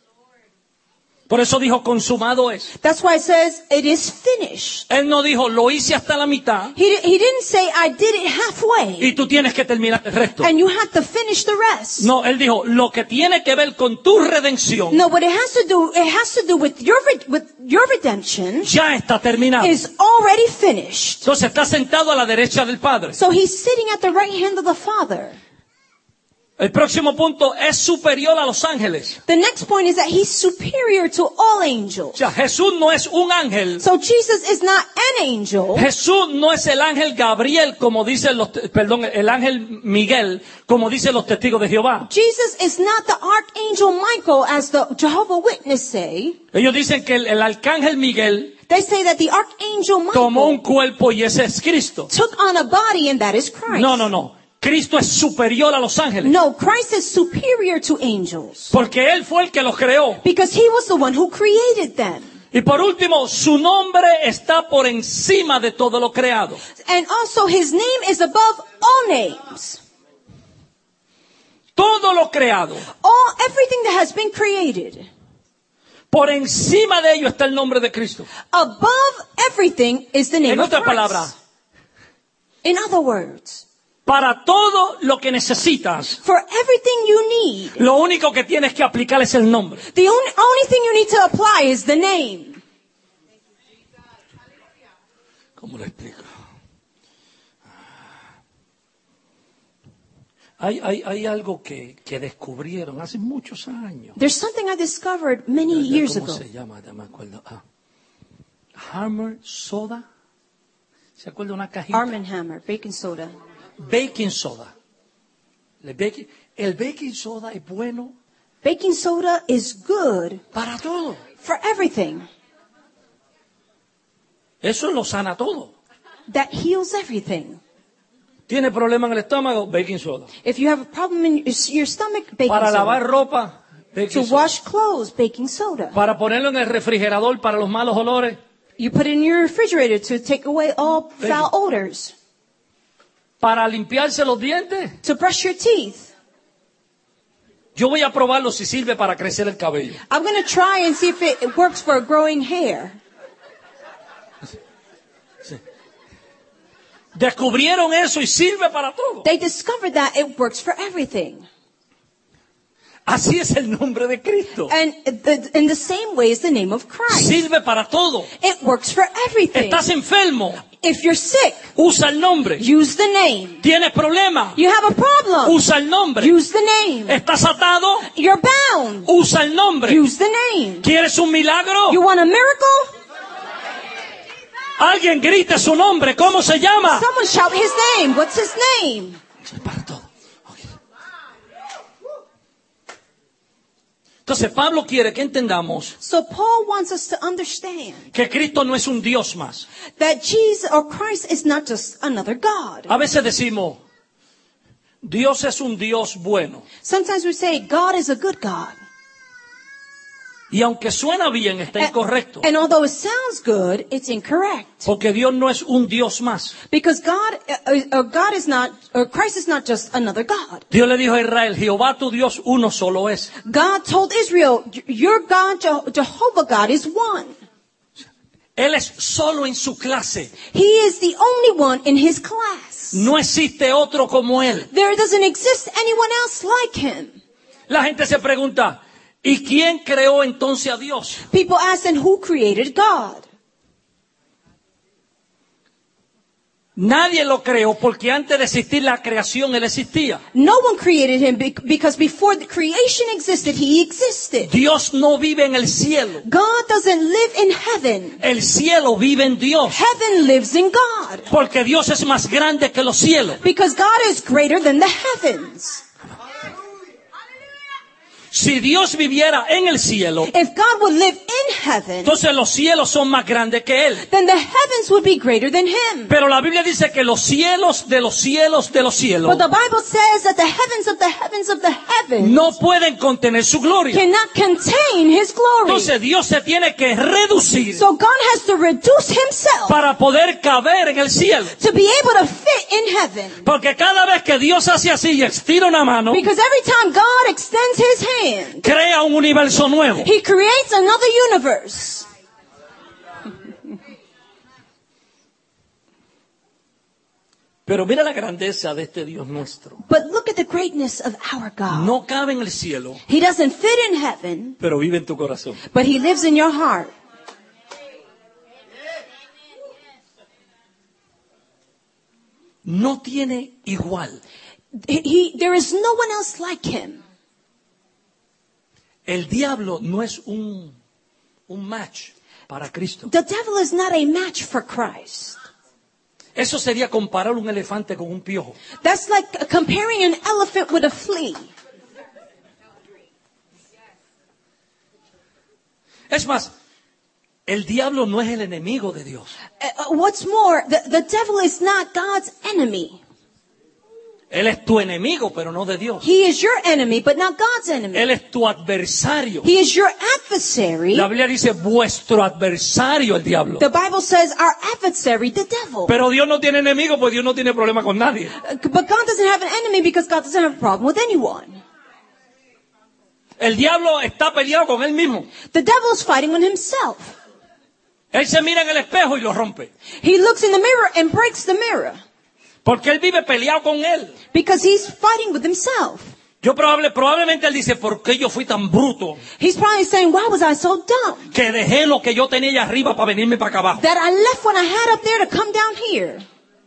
Por eso dijo, consumado es. That's why it says it is finished. Él no dijo, lo hice hasta la mitad He didn't say I did it halfway y tú tienes que terminar el resto. and you have to finish the rest. No, él dijo, lo que tiene que ver con tu redención No, what it has to do with your redemption ya está terminado. is already finished. Entonces está sentado a la derecha del Padre. So he's sitting at the right hand of the Father. El próximo punto es superior a los ángeles. The next point is that he's superior to all angels. O sea, Jesús no es un ángel. So Jesus is not an angel. Jesús no es el ángel Gabriel, como dicen el ángel Miguel, como dicen los testigos de Jehová. Jesus is not the archangel Michael, as the Jehovah's Witnesses say. Ellos dicen que el arcángel Miguel They say that the archangel tomó un Michael cuerpo y ese es Cristo. took on a body and that is Christ. No. Cristo es superior a los ángeles. No, Christ is superior to angels. Porque Él fue el que los creó. Because he was the one who created them. Y por último, su nombre está por encima de todo lo creado. And also his name is above all names. Todo lo creado. Everything that has been created. Por encima de ello está el nombre de Cristo. Above everything is the name En of otras Christ. palabras, In other words, para todo lo que necesitas, for everything you need, lo único que tienes que aplicar es el nombre. the only thing you need to apply is the name. ¿Cómo lo explico? Hay algo que descubrieron hace muchos años. There's something I discovered many years ¿Cómo ago. se llama? No me acuerdo. Hammer soda. ¿Se acuerda una cajita? Arm & Hammer, baking soda. Baking soda. El baking soda es bueno Baking soda is good para todo. for everything. Eso lo sana todo. That heals everything. ¿Tiene problema en el estómago? Baking soda. If you have a problem in your stomach, baking Para lavar soda. ropa, To baking soda. wash clothes, baking soda. Para ponerlo en el refrigerador para los malos olores. You put it in your refrigerator to take away all foul odors. Para limpiarse los dientes. To brush your teeth. Yo voy a probarlo si sirve para crecer el cabello. I'm going to try and see if it works for growing hair. Descubrieron eso y sirve para todo. They discovered that it works for everything. Así es el nombre de Cristo. And in the same way is the name of Christ. Sirve para todo. It works for everything. Estás enfermo, If you're sick, usa el nombre. use the name. Tienes problema, You have a problem, usa el nombre. use the name. Estás atado, You're bound, usa el nombre. use the name. ¿Quieres un milagro? You want a miracle? Alguien grite su nombre. ¿Cómo se llama? Someone shout his name. What's his name? Para todo. Okay. Entonces Pablo quiere que entendamos So Paul wants us to understand que Cristo no es un Dios más. that Jesus or Christ is not just another God. A veces decimos, Dios es un Dios bueno. Sometimes we say God is a good God. Y aunque suena bien, está incorrecto. And although it sounds good, it's incorrect. Porque Dios no es un Dios más. Because Christ is not just another God. Dios le dijo a Israel, Jehová tu Dios uno solo es. God told Israel, your God, Jehovah God, is one. Él es solo en su clase. He is the only one in his class. No existe otro como Él. There doesn't exist anyone else like him. La gente se pregunta, ¿y quién creó entonces a Dios? People ask, and who created God? Nadie lo creó porque antes de existir la creación Él existía. No one created him because before the creation existed, he existed. Dios no vive en el cielo. God doesn't live in heaven. El cielo vive en Dios. Heaven lives in God. Porque Dios es más grande que los cielos. Because God is greater than the heavens. Si Dios viviera en el cielo, If God would live in heaven, entonces los cielos son más grandes que Él. then the heavens would be greater than him. Pero la Biblia dice que los cielos de los cielos de los cielos But the Bible says that the heavens of the heavens of the heavens no pueden contener su gloria. cannot contain his glory. Entonces Dios se tiene que reducir So God has to reduce himself para poder caber en el cielo. to be able to fit in heaven. Porque cada vez que Dios hace así y estira una mano, Because every time God extends his hand, crea un universo nuevo. he creates another universe. Pero mira la grandeza de este Dios nuestro. But look at the greatness of our God. No cabe en el cielo, He doesn't fit in heaven, pero vive en tu corazón. but he lives in your heart. No tiene igual. There is no one else like him. El diablo no es un match para Cristo. The devil is not a match for Christ. Eso sería comparar un elefante con un piojo. That's like comparing an elephant with a flea. Es más, el diablo no es el enemigo de Dios. What's more, the devil is not God's enemy. Él es tu enemigo, pero no de Dios. He is your enemy, but not God's enemy. Él es tu adversario. He is your adversary. La Biblia dice vuestro adversario, el diablo. The Bible says our adversary, the devil. Pero Dios no tiene enemigo, pues Dios no tiene problema con nadie. But God doesn't have an enemy because God doesn't have a problem with anyone. El diablo está peleado con él mismo. The devil is fighting with himself. Él se mira en el espejo y lo rompe. He looks in the mirror and breaks the mirror Porque él vive peleado con él. because he's fighting with himself. Probablemente él dice, ¿por qué yo fui tan bruto? He's probably saying, why was I so dumb Que dejé lo que yo tenía allá arriba para venirme para acá abajo. that I left what I had up there to come down here?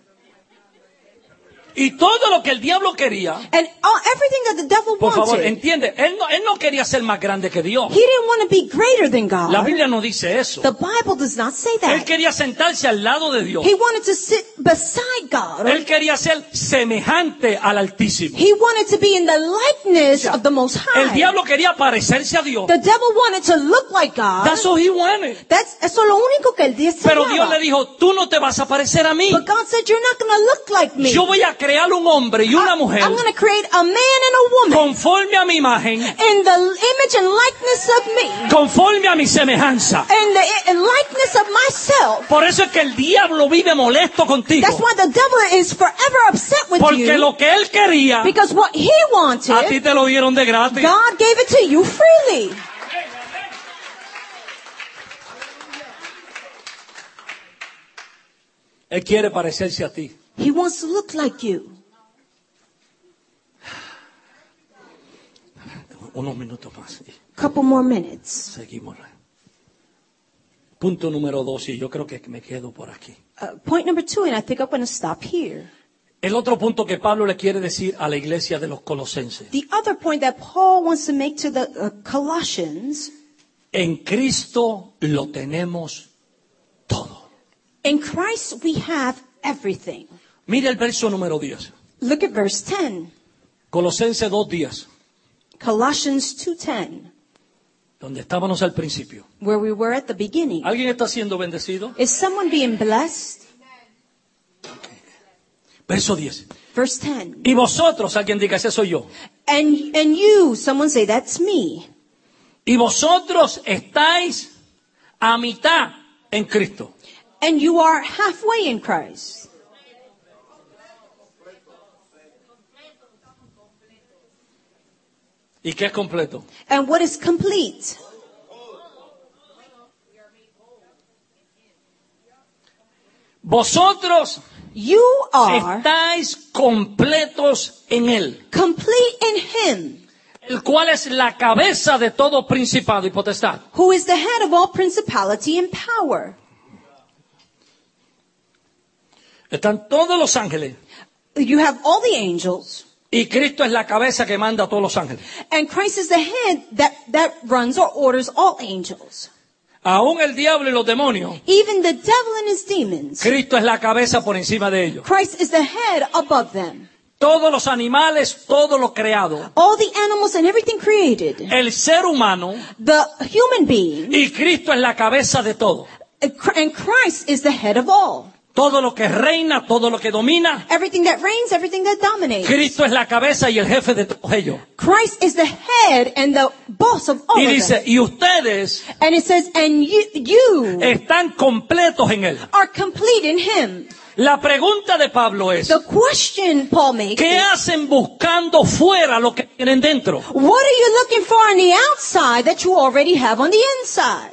Y todo lo que el diablo quería, And everything that the devil por favor, wanted, entiende, él no quería ser más grande que Dios. he didn't want to be greater than God. La Biblia no dice eso. The Bible does not say Él that. quería sentarse al lado de Dios. He wanted to sit beside God. Él quería ser semejante al Altísimo. He wanted to be in the likeness of the Most El High. diablo quería parecerse a Dios. The devil wanted to look like God. That's all he wanted. Eso es lo único que él deseaba. Pero Dios le dijo, tú no te vas a parecer a mí. But God said, you're not going to look like me. Yo voy a crear un hombre y una mujer I'm going to create a man and a woman conforme a mi imagen, in the image and likeness of me, conforme a mi semejanza. in the likeness of myself. Por eso es que el diablo vive molesto contigo. That's why the devil is forever upset with Porque you. lo que él quería, Because what he a ti wanted, te lo dieron de gratis. God gave it to you freely. Él quiere parecerse a ti. He wants to look like you. Unos minutos más. Couple more minutes. Seguimos. Punto número 2, y yo creo que me quedo por aquí. Point number 2, and I think I'm going to stop here. El otro punto que Pablo le quiere decir a la iglesia de los Colosenses. The other point that Paul wants to make to the Colossians, En Cristo lo tenemos todo. in Christ we have everything. Mira el verso número 10. Look at verse 10. Colosenses 2:10, Colossians 2:10, donde estábamos al principio. where we were at the beginning. ¿Alguien está siendo bendecido? Is someone being blessed? Verso 10. Verse 10. Y vosotros, alguien diga, ese soy yo. And you, someone say, that's me. Y vosotros estáis a mitad en Cristo. And you are halfway in Christ. ¿Y qué es completo? And what is complete? Vosotros You are estáis completos en Él, complete in Him, el cual es la cabeza de todo principado y potestad. who is the head of all principality and power. Están todos los ángeles You have all the angels, y Cristo es la cabeza que manda a todos los ángeles. and Christ is the head that runs or orders all angels. Aún el diablo y los demonios, Even the devil and his demons. Cristo es la cabeza por encima de ellos. Christ is the head above them. Todos los animales, todo lo creado, All the animals and everything created. el ser humano, The human being. y Cristo es la cabeza de todo. And Christ is the head of all. Todo lo que reina, todo lo que domina, Everything that reigns, everything that dominates. Cristo es la cabeza y el jefe de todos ellos. Christ is the head and the boss of all Y of dice, them. y ustedes And it says, and you están completos en Él. are complete in Him. La pregunta de Pablo es, The question Paul makes ¿qué is, hacen buscando fuera lo que tienen dentro? what are you looking for on the outside that you already have on the inside?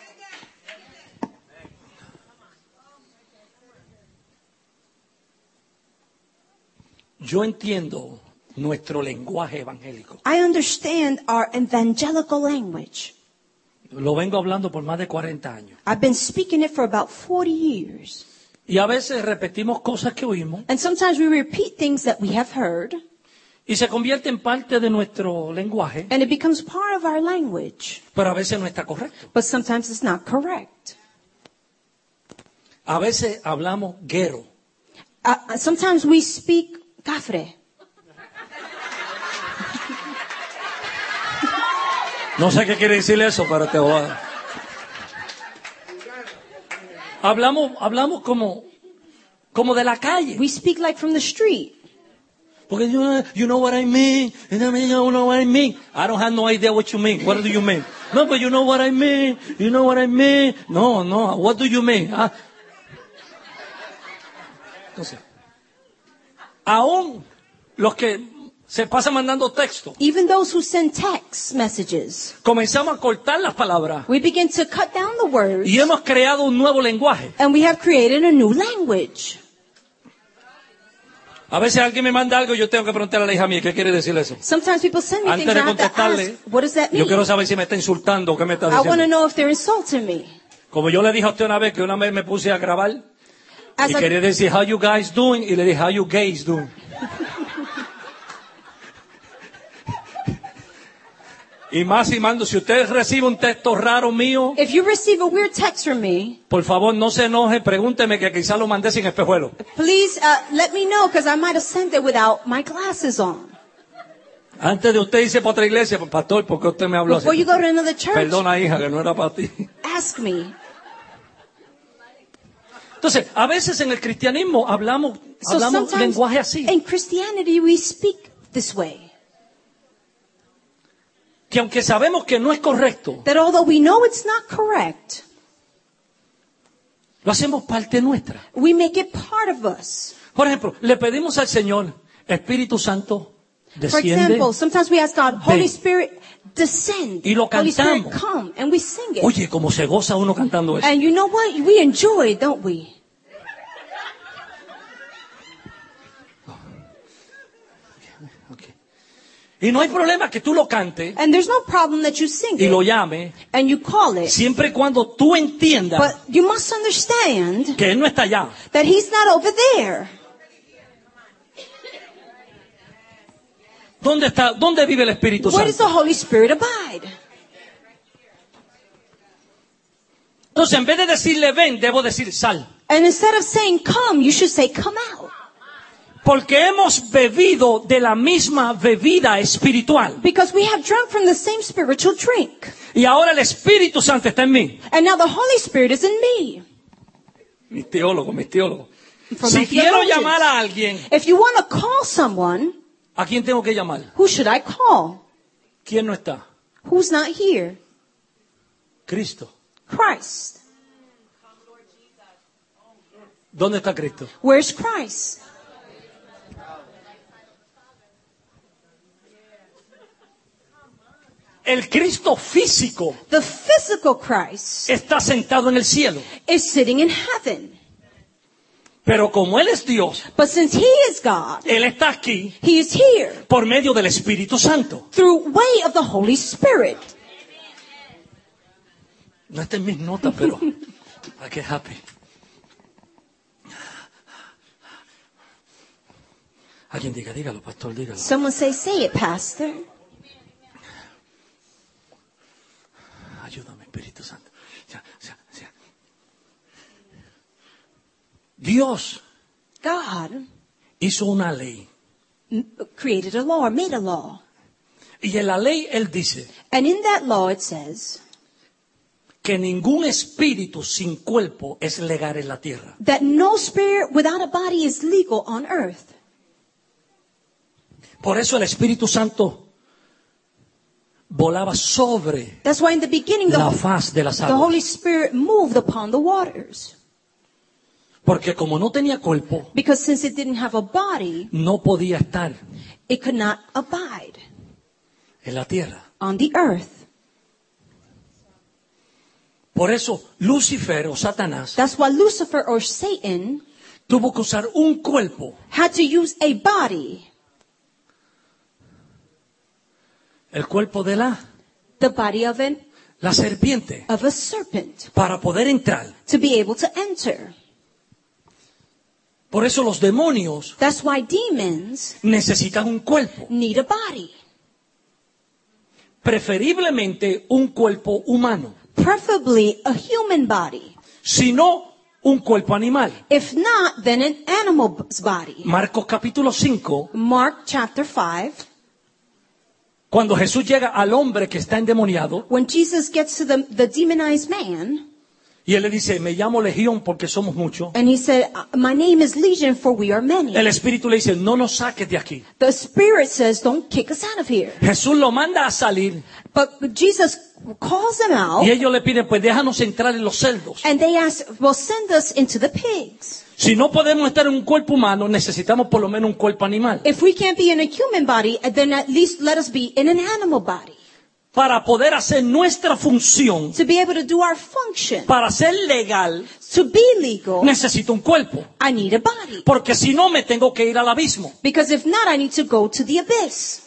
Yo entiendo nuestro lenguaje evangélico. I understand our evangelical language. Lo vengo hablando por más de 40 años. I've been speaking it for about 40 years. Y a veces repetimos cosas que oímos And sometimes we repeat things that we have heard, y se convierte en parte de nuestro lenguaje, and it becomes part of our language. pero a veces no está correcto. But sometimes it's not correct. A veces hablamos guero. Sometimes we speak cafre. No sé qué quiere decir eso, pero te voy a... Hablamos como de la calle. We speak like from the street. Porque you know what I mean. You know what I mean. I don't have no idea what you mean. What do you mean? No, but you know what I mean. You know what I mean. No. What do you mean? Entonces, aún los que se pasan mandando texto, Even those who send text messages, comenzamos a cortar las palabras we begin to cut down the words, y hemos creado un nuevo lenguaje. and we have created a new language. A veces alguien me manda algo y yo tengo que preguntarle a la hija mía, ¿qué quiere decir eso? Sometimes people send me Antes things de and I have to contestarle, ask, what does that yo mean? quiero saber si me está insultando o qué me está I want to diciendo. know if they're insulting me. Como yo le dije a usted una vez que una vez me puse a grabar As y I- quería decir, how you guys doing? Y le dije, how you gays doing? Y más y mando, si usted recibe un texto raro mío, If you receive a weird text from me, por favor no se enoje, pregúnteme que quizás lo mandé sin espejuelo. please let me know because I might have sent it without my glasses on. Antes de usted irse para otra iglesia, pues, pastor, ¿por qué usted me habló así? Before you go to another church, Perdona, hija, que no era para ti. ask me. Entonces, a veces en el cristianismo hablamos So sometimes lenguaje así. in Christianity we speak this way. Que aunque sabemos que no es correcto, That although we know it's not correct, lo hacemos parte nuestra. we make it part of us. Por ejemplo, le pedimos al Señor, Espíritu Santo, For desciende. example, sometimes we ask God, Holy Ven. Spirit, descend. Y lo Holy Spirit, cantamos. come. And we sing it. Oye, como se goza uno cantando eso. And you know what? We enjoy it, don't we? Okay. Y no hay problema que tú lo cantes And there's no problem that you sing y lo it llames, and you call it. siempre y cuando tú entiendas But you must understand que Él no está allá. that He's not over there. ¿Dónde está? ¿Dónde vive el Espíritu Where does the Santo? Holy Spirit abide? Entonces, en vez de decirle ven, debo decir sal. And instead of saying come, you should say come out. Porque hemos bebido de la misma bebida espiritual. Because we have drunk from the same spiritual drink. Y ahora el Espíritu Santo está en mí. And now the Holy Spirit is in me. Mis teólogos. For Si my quiero theologians. llamar a alguien, If you want to call someone, ¿a quién tengo que llamar? who should I call? ¿Quién no está? Who's not here? Cristo. Christ. ¿Dónde está Cristo? Where's Christ? El Cristo físico The physical Christ está sentado en el cielo. is sitting in heaven. Pero como Él es Dios, But since He is God, Él está aquí He is here por medio del Espíritu Santo. through way of the Holy Spirit. No está en mis notas, pero I get happy. Alguien diga, dígalo, pastor, dígalo. Someone say it, Pastor. Ayúdame, Espíritu Santo. Dios God hizo una ley. created a law, or made a law. Y en la ley Él dice And in that law it says que ningún espíritu sin cuerpo es legal en la tierra. that no spirit without a body is legal on earth. Por eso el Espíritu Santo volaba sobre That's why in the beginning la faz de las the Holy aguas. Spirit moved upon the waters. Porque como no tenía cuerpo, Because since it didn't have a body, no podía estar it could not abide en la tierra. on the earth. Por eso Lucifer o Satanás That's why Lucifer or Satan tuvo que usar un cuerpo, had to use a body, el cuerpo de the body of la serpiente, a serpent, para poder entrar. to be able to enter. Por eso los demonios That's why demons necesitan un cuerpo, need a body, preferiblemente un cuerpo humano, preferably a human body. si no un cuerpo animal. If not, then an animal's body. Marcos capítulo 5, Mark chapter 5, cuando Jesús llega al hombre que está endemoniado, when Jesus gets to the demonized man, y él le dice, me llamo Legión porque somos muchos. and he said, my name is Legion, for we are many. El Espíritu le dice, no nos saques de aquí. The Spirit says, don't kick us out of here. Jesús lo manda a salir But Jesus calls them out, y ellos le piden, pues déjanos entrar en los cerdos. and they ask, well, send us into the pigs. Si no podemos estar en un cuerpo humano, necesitamos por lo menos un cuerpo animal. If we can't be in a human body, then at least let us be in an animal body. Para poder hacer nuestra función, To be able to do our function, para ser legal, to be legal, necesito un cuerpo. I need a body. Porque si no, me tengo que ir al abismo. Because if not, I need to go to the abyss.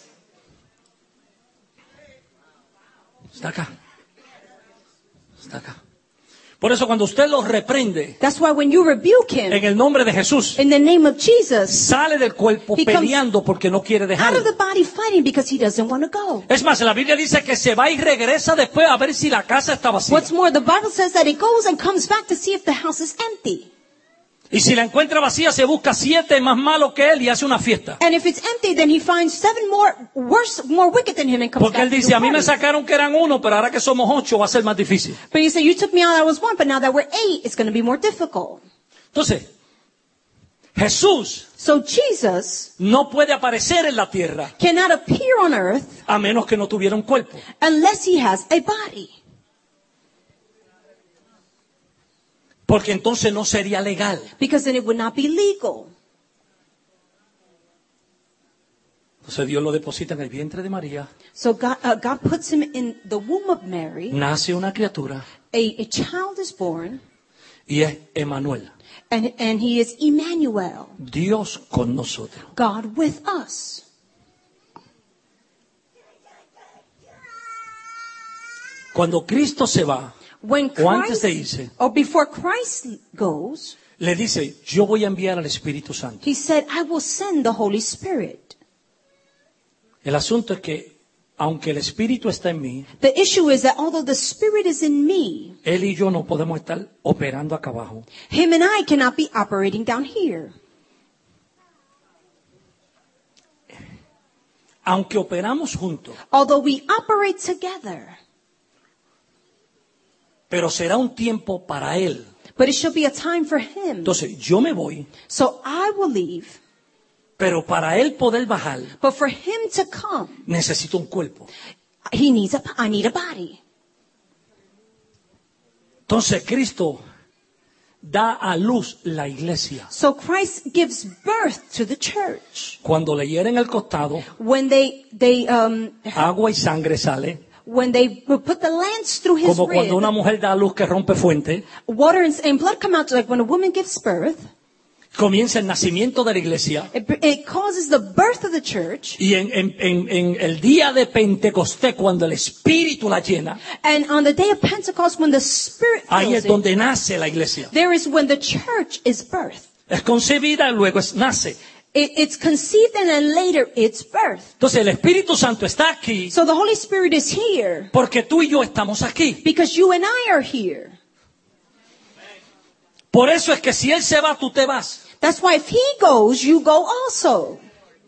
Está acá. Está acá. Por eso cuando usted lo reprende, That's why when you rebuke him, en el nombre de Jesús, in the name of Jesus, sale del cuerpo He comes peleando porque no quiere out dejarlo. of the body fighting because he doesn't want to go. Es más, la Biblia dice que se va y regresa después a ver si la casa está vacía. What's more, the Bible says that he goes and comes back to see if the house is empty. Y si la encuentra vacía, se busca 7 más malos que él y hace una fiesta. And if it's empty, then he finds 7 more worse, more wicked than him and comes Porque back él to dice, do a mí me parties. sacaron que eran 1, pero ahora que somos 8 va a ser más difícil. But you say, you took me out, I was 1, but now that we're 8, it's going to be more difficult. Entonces, Jesús So Jesus no puede aparecer en la tierra cannot appear on earth a menos que no tuviera un cuerpo. unless he has a body. Porque entonces no sería legal. Because then it would not be legal. Entonces Dios lo deposita en el vientre de María. So God puts him in the womb of Mary. Nace una criatura A child is born, y es Emanuel. and he is Emmanuel, Dios con nosotros. God with us. Cuando Cristo se va, When o antes Christ, de irse, or before Christ goes, le dice, yo voy a enviar al Espíritu Santo. he said, I will send the Holy Spirit. El asunto es que, aunque el Espíritu está en mí, The issue is that although the Spirit is in me, Él y yo no podemos estar operando acá abajo. him and I cannot be operating down here. Aunque operamos juntos, Although we operate together, pero será un tiempo para Él. but it should be a time for him. Entonces, yo me voy, So I will leave, pero para Él poder bajar, but for him to come, necesito un cuerpo. I need a body. Entonces Cristo da a luz la iglesia. So Christ gives birth to the church. Cuando le hieren el costado, When agua y sangre sale, when they put the lance through his como cuando una rib, mujer da a luz que rompe fuente, water and blood come out like when a woman gives birth. comienza el nacimiento de la iglesia. It causes the birth of the church. Y en el día de Pentecostés, cuando el Espíritu la llena, And on the day of Pentecost, when the Spirit ahí fills es it, donde nace la iglesia. there is when the church is birthed. Es concebida y luego nace. It's conceived and then later it's birthed. Entonces el Espíritu Santo está aquí So the Holy Spirit is here porque tú y yo estamos aquí. because you and I are here. Por eso es que si Él se va, tú te vas. That's why if he goes, you go also.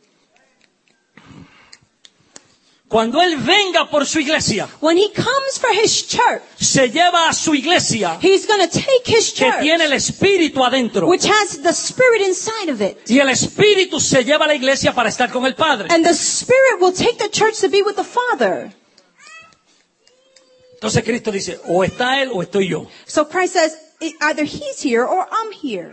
Cuando Él venga por su iglesia, When he comes for his church, se lleva a su iglesia he's going to take his que church, tiene el Espíritu adentro. which has the Spirit inside of it. Y el Espíritu se lleva a la iglesia para estar con el Padre. And the Spirit will take the church to be with the Father. Entonces Cristo dice, o está Él o estoy yo. So Christ says, either he's here or I'm here.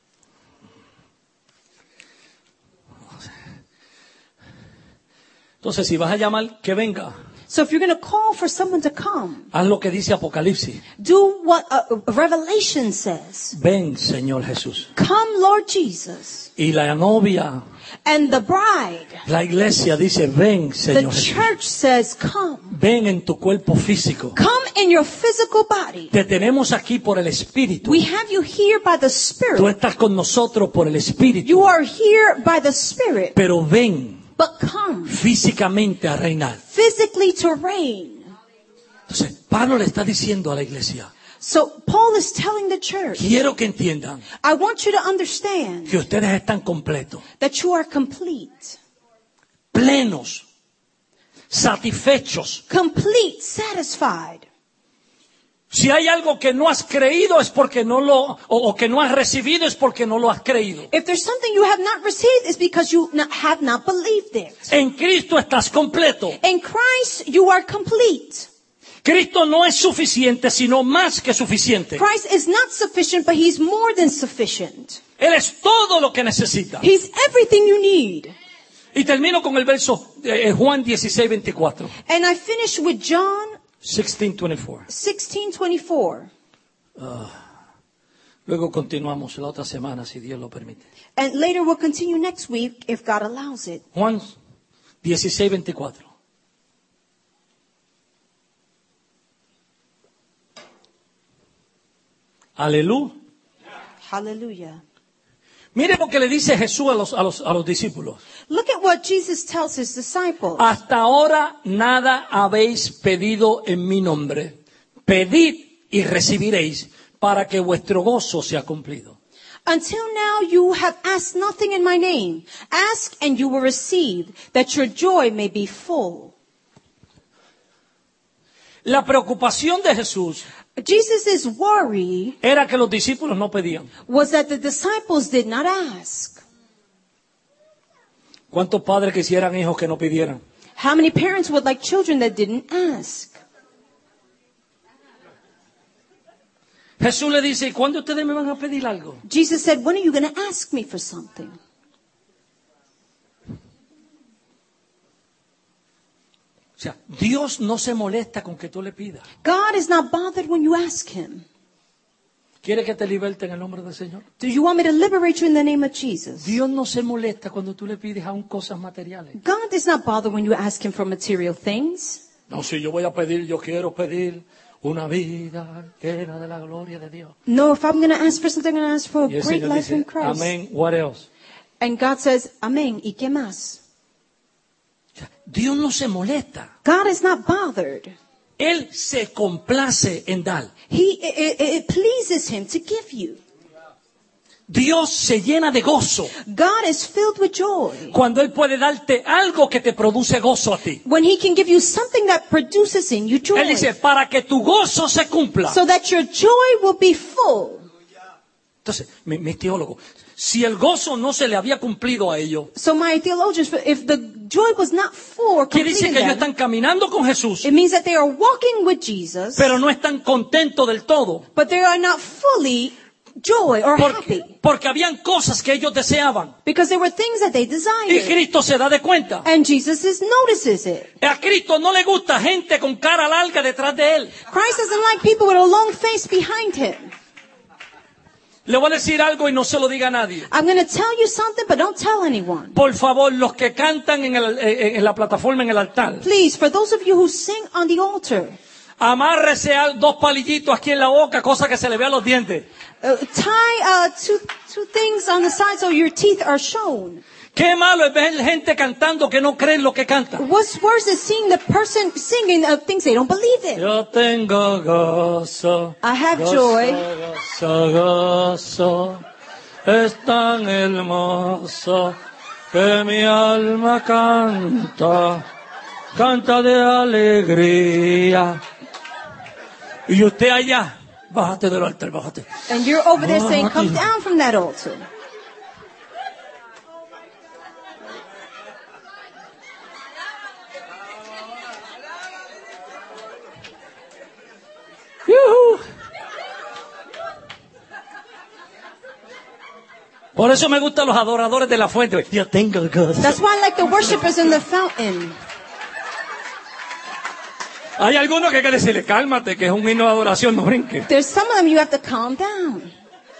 Entonces si vas a llamar, que venga. So if you're going to call for someone to come, Haz lo que dice Apocalipsis. do what Revelation says. Ven, Señor Jesús. Come, Lord Jesus. Y la novia, And the bride, la iglesia dice, ven, the Señor Jesús. church says, come. Ven en tu cuerpo físico. Come in your physical body. Te tenemos aquí por el Espíritu. We have you here by the Tú Spirit. estás con nosotros por el Espíritu. You are here by the Spirit. Pero ven But come físicamente a reinar. physically to reign. Entonces, Pablo le está diciendo a la iglesia, So Paul is telling the church, quiero que entiendan I want you to understand que ustedes están completos, that you are complete. plenos, satisfechos. Complete, satisfied. Si hay algo que no has creído es porque no lo, o que no has recibido es porque no lo has creído. If there's something you have not received, it's because you have not believed it. En Cristo estás completo. In Christ, you are complete. Cristo no es suficiente, sino más que suficiente. Christ is not sufficient, but he's more than sufficient. Él es todo lo que necesita. He's everything you need. Y termino con el verso Juan 16:24. And I finish with John 16:24. 16:24. Luego continuamos la otra semana, si Dios lo permite. And later we'll continue next week if God allows it. Juan 16:24. Aleluya. Hallelujah. Mire lo que le dice Jesús a los discípulos. Look at what Jesus tells his disciples. Hasta ahora nada habéis pedido en mi nombre. Pedid y recibiréis para que vuestro gozo sea cumplido. Until now you have asked nothing in my name. Ask and you will receive, that your joy may be full. La preocupación de Jesús Jesus' worry era que los discípulos no pedían. was that the disciples did not ask. ¿Cuántos padres quisieran hijos que no pidieran? How many parents would like children that didn't ask? Jesús le dice, ¿y cuándo ustedes me van a pedir algo? Jesus said, when are you going to ask me for something? O sea, Dios no se molesta con que tú le pidas. God is not bothered when you ask him. ¿Quiere que te liberte en el nombre del Señor? Do you want me to liberate you in the name of Jesus? Dios no se molesta cuando tú le pides aún cosas materiales. God is not bothered when you ask him for material things. No, si yo voy a pedir, yo quiero pedir una vida llena de la gloria de Dios. No, if I'm going to ask for something, I'm going to ask for a Y el great Señor life in dice, Christ. amén, what else? And God says, Amén, ¿y qué más? O sea, Dios no se molesta. God is not bothered. Él se complace en dar. It pleases him to give you. Dios se llena de gozo God is filled with joy cuando Él puede darte algo que te produce gozo a ti. when he can give you something that produces in you joy. Él dice, para que tu gozo se cumpla, So that your joy will be full. Entonces, mi teólogo, si el gozo no se le había cumplido a ellos, So my theologians, if the joy was not full or quiere decir complete in que ellos them, están caminando con Jesús, it means that they are walking with Jesus, pero no están contentos del todo. but they are not fully joy or happy. Porque habían cosas que ellos deseaban. Because there were things that they Y desired. Cristo se da de cuenta. And Jesus notices it. A Cristo no le gusta gente con cara larga detrás de él. Christ doesn't like people with a long face behind him. Le voy a decir algo y no se lo diga a nadie. I'm going to tell you something, but don't tell anyone. Por favor, los que cantan en la plataforma, en el altar, Please, for those of you who sing on the altar, amárrese a 2 palillitos aquí en la boca, cosa que se le vea los dientes. tie two things on the side so your teeth are shown. Qué malo es ver gente cantando que no creen lo que canta. What's worse is seeing the person singing things they don't believe in. Yo tengo gozo. I have Gozo, joy. gozo, gozo, es tan hermoso que mi alma canta de alegría. Y usted allá, bájate del altar, bájate. And you're over there saying, come down from that altar. ¡Yujú! Por eso me gustan los adoradores de la fuente. Yo tengo gozo. That's why I like the worshipers in the fountain. Hay algunos que hay que decirle, cálmate, que es un himno de adoración, no brinque. There's some of them you have to calm down.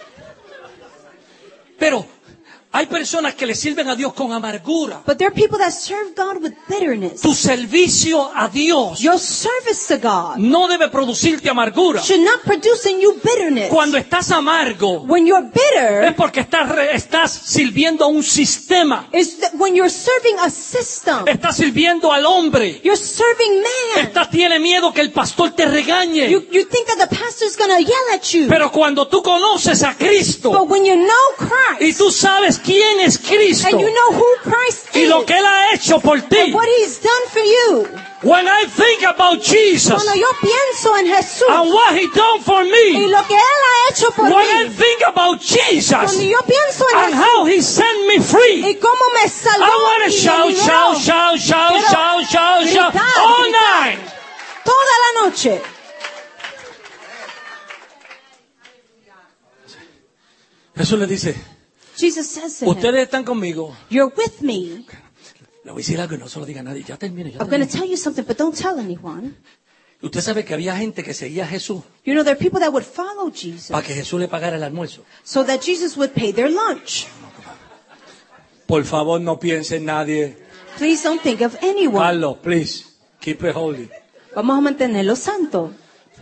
Pero hay personas que le sirven a Dios con amargura. But there are people that serve God with bitterness. Tu servicio a Dios Your service to God no debe producirte amargura. should not produce in you bitterness. Cuando estás amargo, When you're es bitter, porque estás sirviendo a un sistema. when you're serving a system. Estás sirviendo al hombre. You're serving man. Tiene miedo que el pastor te regañe. You think that the pastor's going to yell at you. Pero cuando tú conoces a Cristo But when you know y Christ, tú sabes quién es Cristo and you know who Christ y is, lo que Él ha hecho por ti, and what He's done for you, when I think about Jesus cuando yo pienso en Jesús, and what He done for y me, lo que Él ha hecho por when I mí, think about Jesus cuando yo pienso en and Jesús, how He set me free, y cómo me salvó, I want to y me shout, liberó, shout, shout, shout, Quiero shout, shout, shout gritar, all gritar. night. toda la noche. Jesús le dice, Jesus says to him, ustedes están conmigo. you're with me. Le voy a decir algo y no se lo diga a nadie. Ya termino, ya I'm going to termino. tell you something, but don't tell anyone. Usted sabe que había gente que seguía a Jesús You know, there are people that would follow Jesus para que Jesús le pagara el almuerzo. so that Jesus would pay their lunch. Por favor, no piense en nadie. Please don't think of anyone. Carlos, please, keep it holy. Vamos a mantenerlo santo.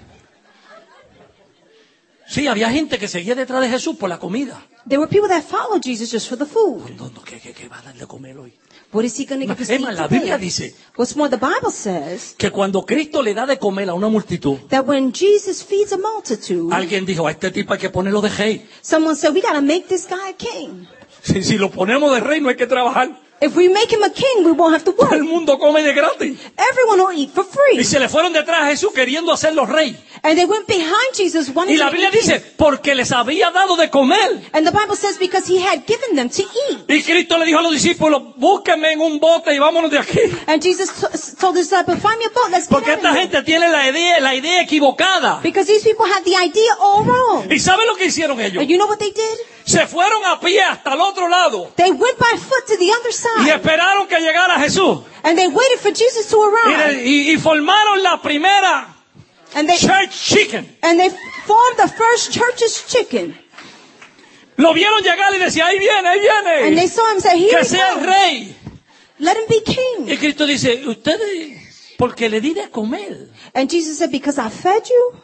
Sí, había gente que seguía detrás de Jesús por la comida. There were people that followed Jesus just for the food. No, ¿qué va a darle a comer hoy? What is he going to give us to Es más, eat la Biblia today? dice What's more, the Bible says que cuando Cristo le da de comer a una multitud, that when Jesus feeds a multitude, alguien dijo, a este tipo hay que ponerlo de rey. someone said, we got to make this guy a king. Si lo ponemos de rey no hay que trabajar. If we make him a king, we won't have to Todo el work. mundo come de gratis. Everyone will eat for Y free. se le fueron detrás a Jesús queriendo hacerlo rey. And they went behind Jesus Y wanting la to Biblia be king. dice, porque les había dado de comer. And the Bible says because he had given them to eat. Y Cristo le dijo a los discípulos, búsquenme en un bote y vámonos de aquí. And Jesus told his disciples, find me a boat, let's get Porque out esta of here. gente tiene la idea equivocada. Because these people had the idea all wrong. ¿Y saben lo que hicieron ellos? And you know what they did? Se fueron a pie hasta el otro lado They went by foot to the other y side. esperaron que llegara Jesús. And they waited for Jesus to arrive. Y formaron la primera And they church chicken. formed the first church's chicken. Lo vieron llegar y decía, ahí viene, ahí And they viene. saw him say, here Que he sea el comes. rey. Let him be king. Y Cristo dice, ustedes, porque le di de comer. And Jesus said, because I fed you.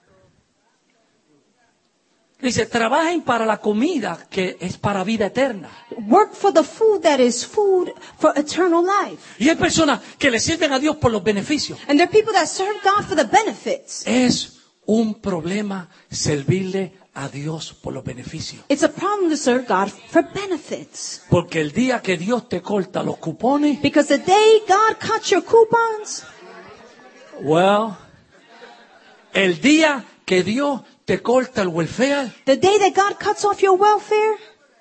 Dice, trabajen para la comida que es para vida eterna. Work for the food that is food for eternal life. Y hay personas que le sirven a Dios por los beneficios. And there are people that serve God for the benefits. Es un problema servirle a Dios por los beneficios. It's a problem to serve God for benefits. Porque el día que Dios te corta los cupones, Because the day God cuts your coupons, well, el día que Dios te corta el welfare The day that God cuts off your welfare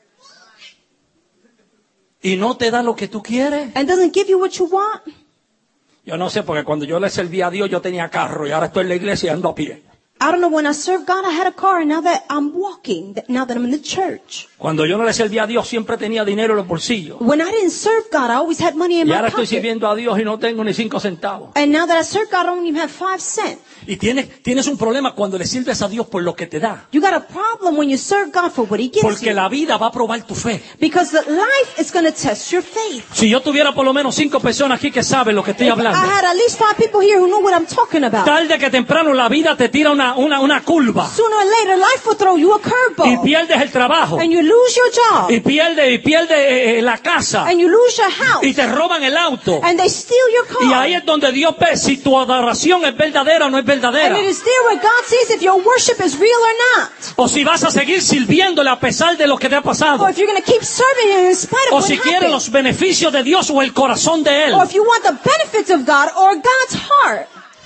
y no te da lo que tú quieres. and doesn't give you what you want. Yo no sé, porque cuando yo le servía a Dios yo tenía carro y ahora estoy en la iglesia y ando a pie. I don't know, when I served God, I had a car, and now that I'm walking, now that I'm in the church. Cuando yo no le servía a Dios siempre tenía dinero en los bolsillos. When I didn't serve God, I always had money in Y my ahora estoy pocket. sirviendo a Dios y no tengo ni 5 centavos. And now that I serve God, I don't even have 5 cents. Y tienes un problema cuando le sirves a Dios por lo que te da. You got a problem when you serve God for what He gives Porque you. la vida va a probar tu fe. Because the life is going to test your faith. Si yo tuviera por lo menos 5 personas aquí que saben lo que estoy If I hablando, had at least 5 people here who know what I'm talking about. tarde que temprano la vida te tira una curva Sooner or later, life will throw you a y curveball. pierdes el trabajo And you lose your job. y pierdes la casa And you lose your house. y te roban el auto. And they steal your car. Y ahí es donde Dios ve si tu adoración es verdadera o no es verdadera. And it is there where God sees if your worship is real or not. O si vas a seguir sirviéndole a pesar de lo que te ha pasado. Or if you're going to keep serving Him in spite of O what si quieres happened. los beneficios de Dios o el corazón de Él. Or if you want the benefits of God or God's heart.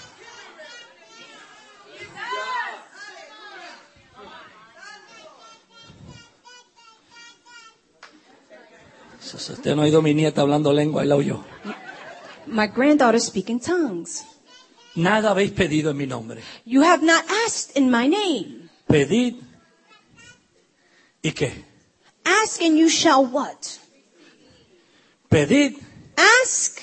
Usted no ha oído a mi nieta hablando lengua y la oyó. My granddaughter speaking tongues. Nada habéis pedido en mi nombre. You have not asked in my name. Pedid. ¿Y qué? Ask and you shall what? Pedid. Ask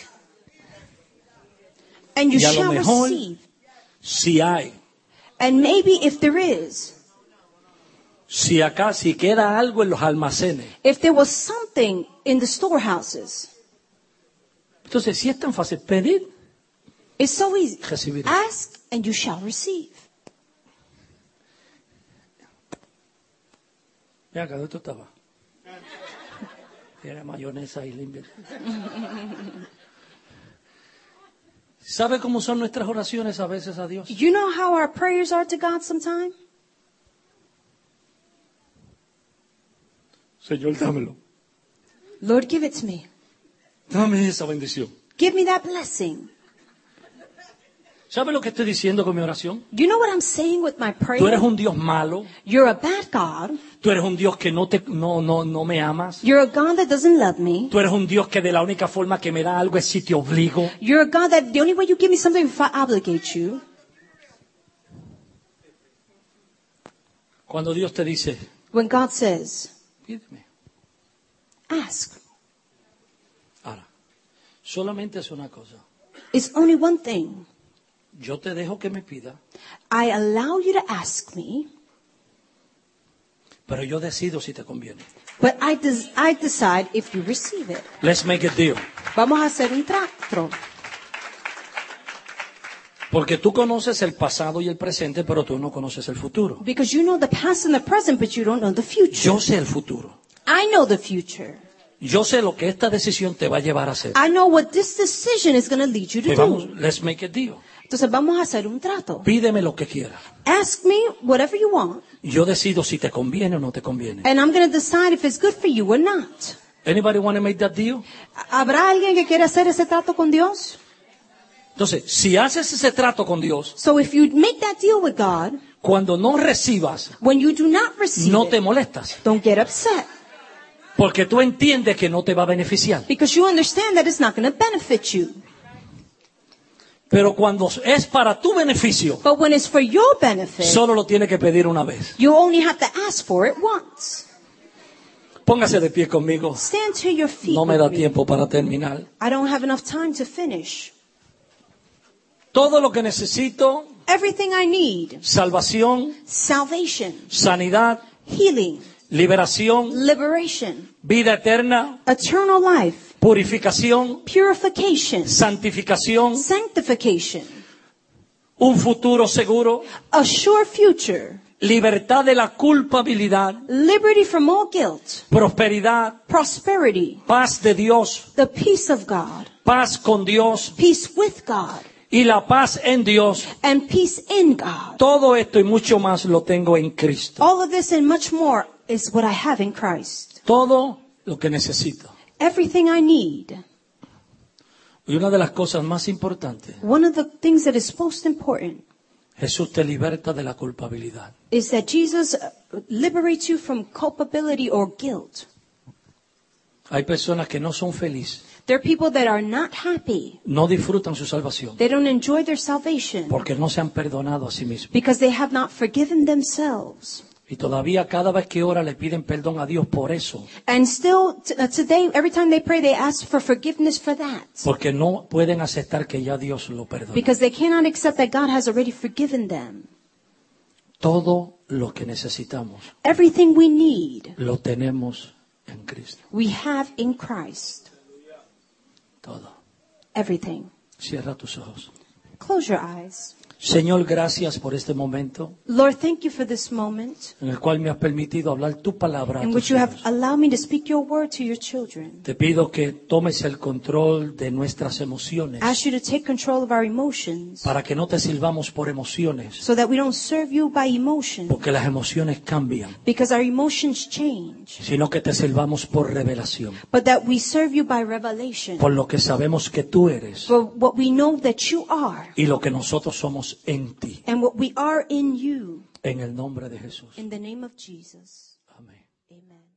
and you Y a lo shall mejor, receive. si hay, And maybe if there is, si queda algo en los almacenes. if there was something in the storehouses, Entonces, si es tan fácil, pedid, it's so easy. recibiré. Ask and you shall receive. Mira, ¿dónde tú estabas? Tiene mayonesa y limpia. ¿Sabe cómo son nuestras oraciones a veces a Dios? You know how our prayers are to God sometimes? Señor, dámelo. Lord, give it to me. Dame esa bendición. Give me that blessing. ¿Sabe lo que estoy diciendo con mi oración? You know what I'm saying with my Tú eres prayer? un Dios malo. You're a bad God. Tú eres un Dios que no me amas. You're a God that doesn't love me. Tú eres un Dios que de la única forma que me da algo es si te obligo. You're a God that the only way you give me something is if I obligate you. Cuando Dios te dice, When God says, pídeme. ask, Ahora, solamente es una cosa. it's only one thing. Yo te dejo que me pida, I allow you to ask me, pero yo decido si te conviene. but I decide if you receive it. Let's make a deal. Vamos a hacer un trato. Porque tú conoces el pasado y el presente, pero tú no conoces el futuro. Because you know the past and the present, but you don't know the future. Yo sé el futuro. I know the future. Yo sé lo que esta decisión te va a llevar a hacer. I know what this decision is going to lead you to Pues vamos, do. let's make a deal. Entonces vamos a hacer un trato. Pídeme lo que quieras. Ask me whatever you want, Yo decido si te conviene o no te conviene. and I'm going to decide if it's good for you or not. Anybody want to make that deal? ¿Habrá alguien que quiera hacer ese trato con Dios? Entonces, si haces ese trato con Dios, So if you make that deal with God, cuando no recibas, when you do not receive no te it, molestas. don't get upset. Porque tú entiendes que no te va a beneficiar. Because you understand that it's not going to benefit you. Pero cuando es para tu beneficio, But when it's for your benefit, solo lo tienes que pedir una vez. you only have to ask for it once. Póngase de pie conmigo. Stand to your feet. No me with da me. tiempo para terminar. I don't have enough time to finish. Todo lo que necesito, Everything I need, salvación, salvation, sanidad, healing, liberación, liberation, vida eterna, eternal life, purificación, purification, santificación, sanctification, un futuro seguro, a sure future, libertad de la culpabilidad, liberty from all guilt, prosperidad, prosperity, paz de Dios, the peace of God, paz con Dios peace with God, y la paz en Dios. and peace in God. Todo esto y mucho más lo tengo en Cristo. All of this and much more is what I have in Christ. Todo lo que necesito. Everything I need. Y una de las cosas más importantes One of the things that is most important Jesús te liberta de la culpabilidad. is that Jesus liberates you from culpability or guilt. Hay personas que no son felices, There are people that are not happy. no disfrutan su salvación They don't enjoy their salvation porque no se han perdonado a sí mismos. because they have not forgiven themselves. Y todavía cada vez que ora le piden perdón a Dios por eso, And still, today, every time they pray, they ask for forgiveness for that. porque no pueden aceptar que ya Dios lo perdonó. Because they cannot accept that God has already forgiven them. Todo lo que necesitamos Everything we need, lo tenemos en Cristo. we have in Christ. Todo. Everything. Cierra tus ojos. Close your eyes. Señor, gracias por este momento Lord, thank you for this moment en el cual me has permitido hablar tu palabra a in tus which you have hijos. allowed me to speak your word to your children. Te pido que tomes el control de nuestras emociones Ask you to take control of our emotions para que no te sirvamos por emociones, so that we don't serve you by emotion, porque las emociones cambian, because our emotions change, sino que te sirvamos por revelación, but that we serve you by revelation, por lo que sabemos que tú eres for what we know that you are y lo que nosotros somos en ti. and what we are in you. En el nombre de Jesús. In the name of Jesus. Amén. Amen.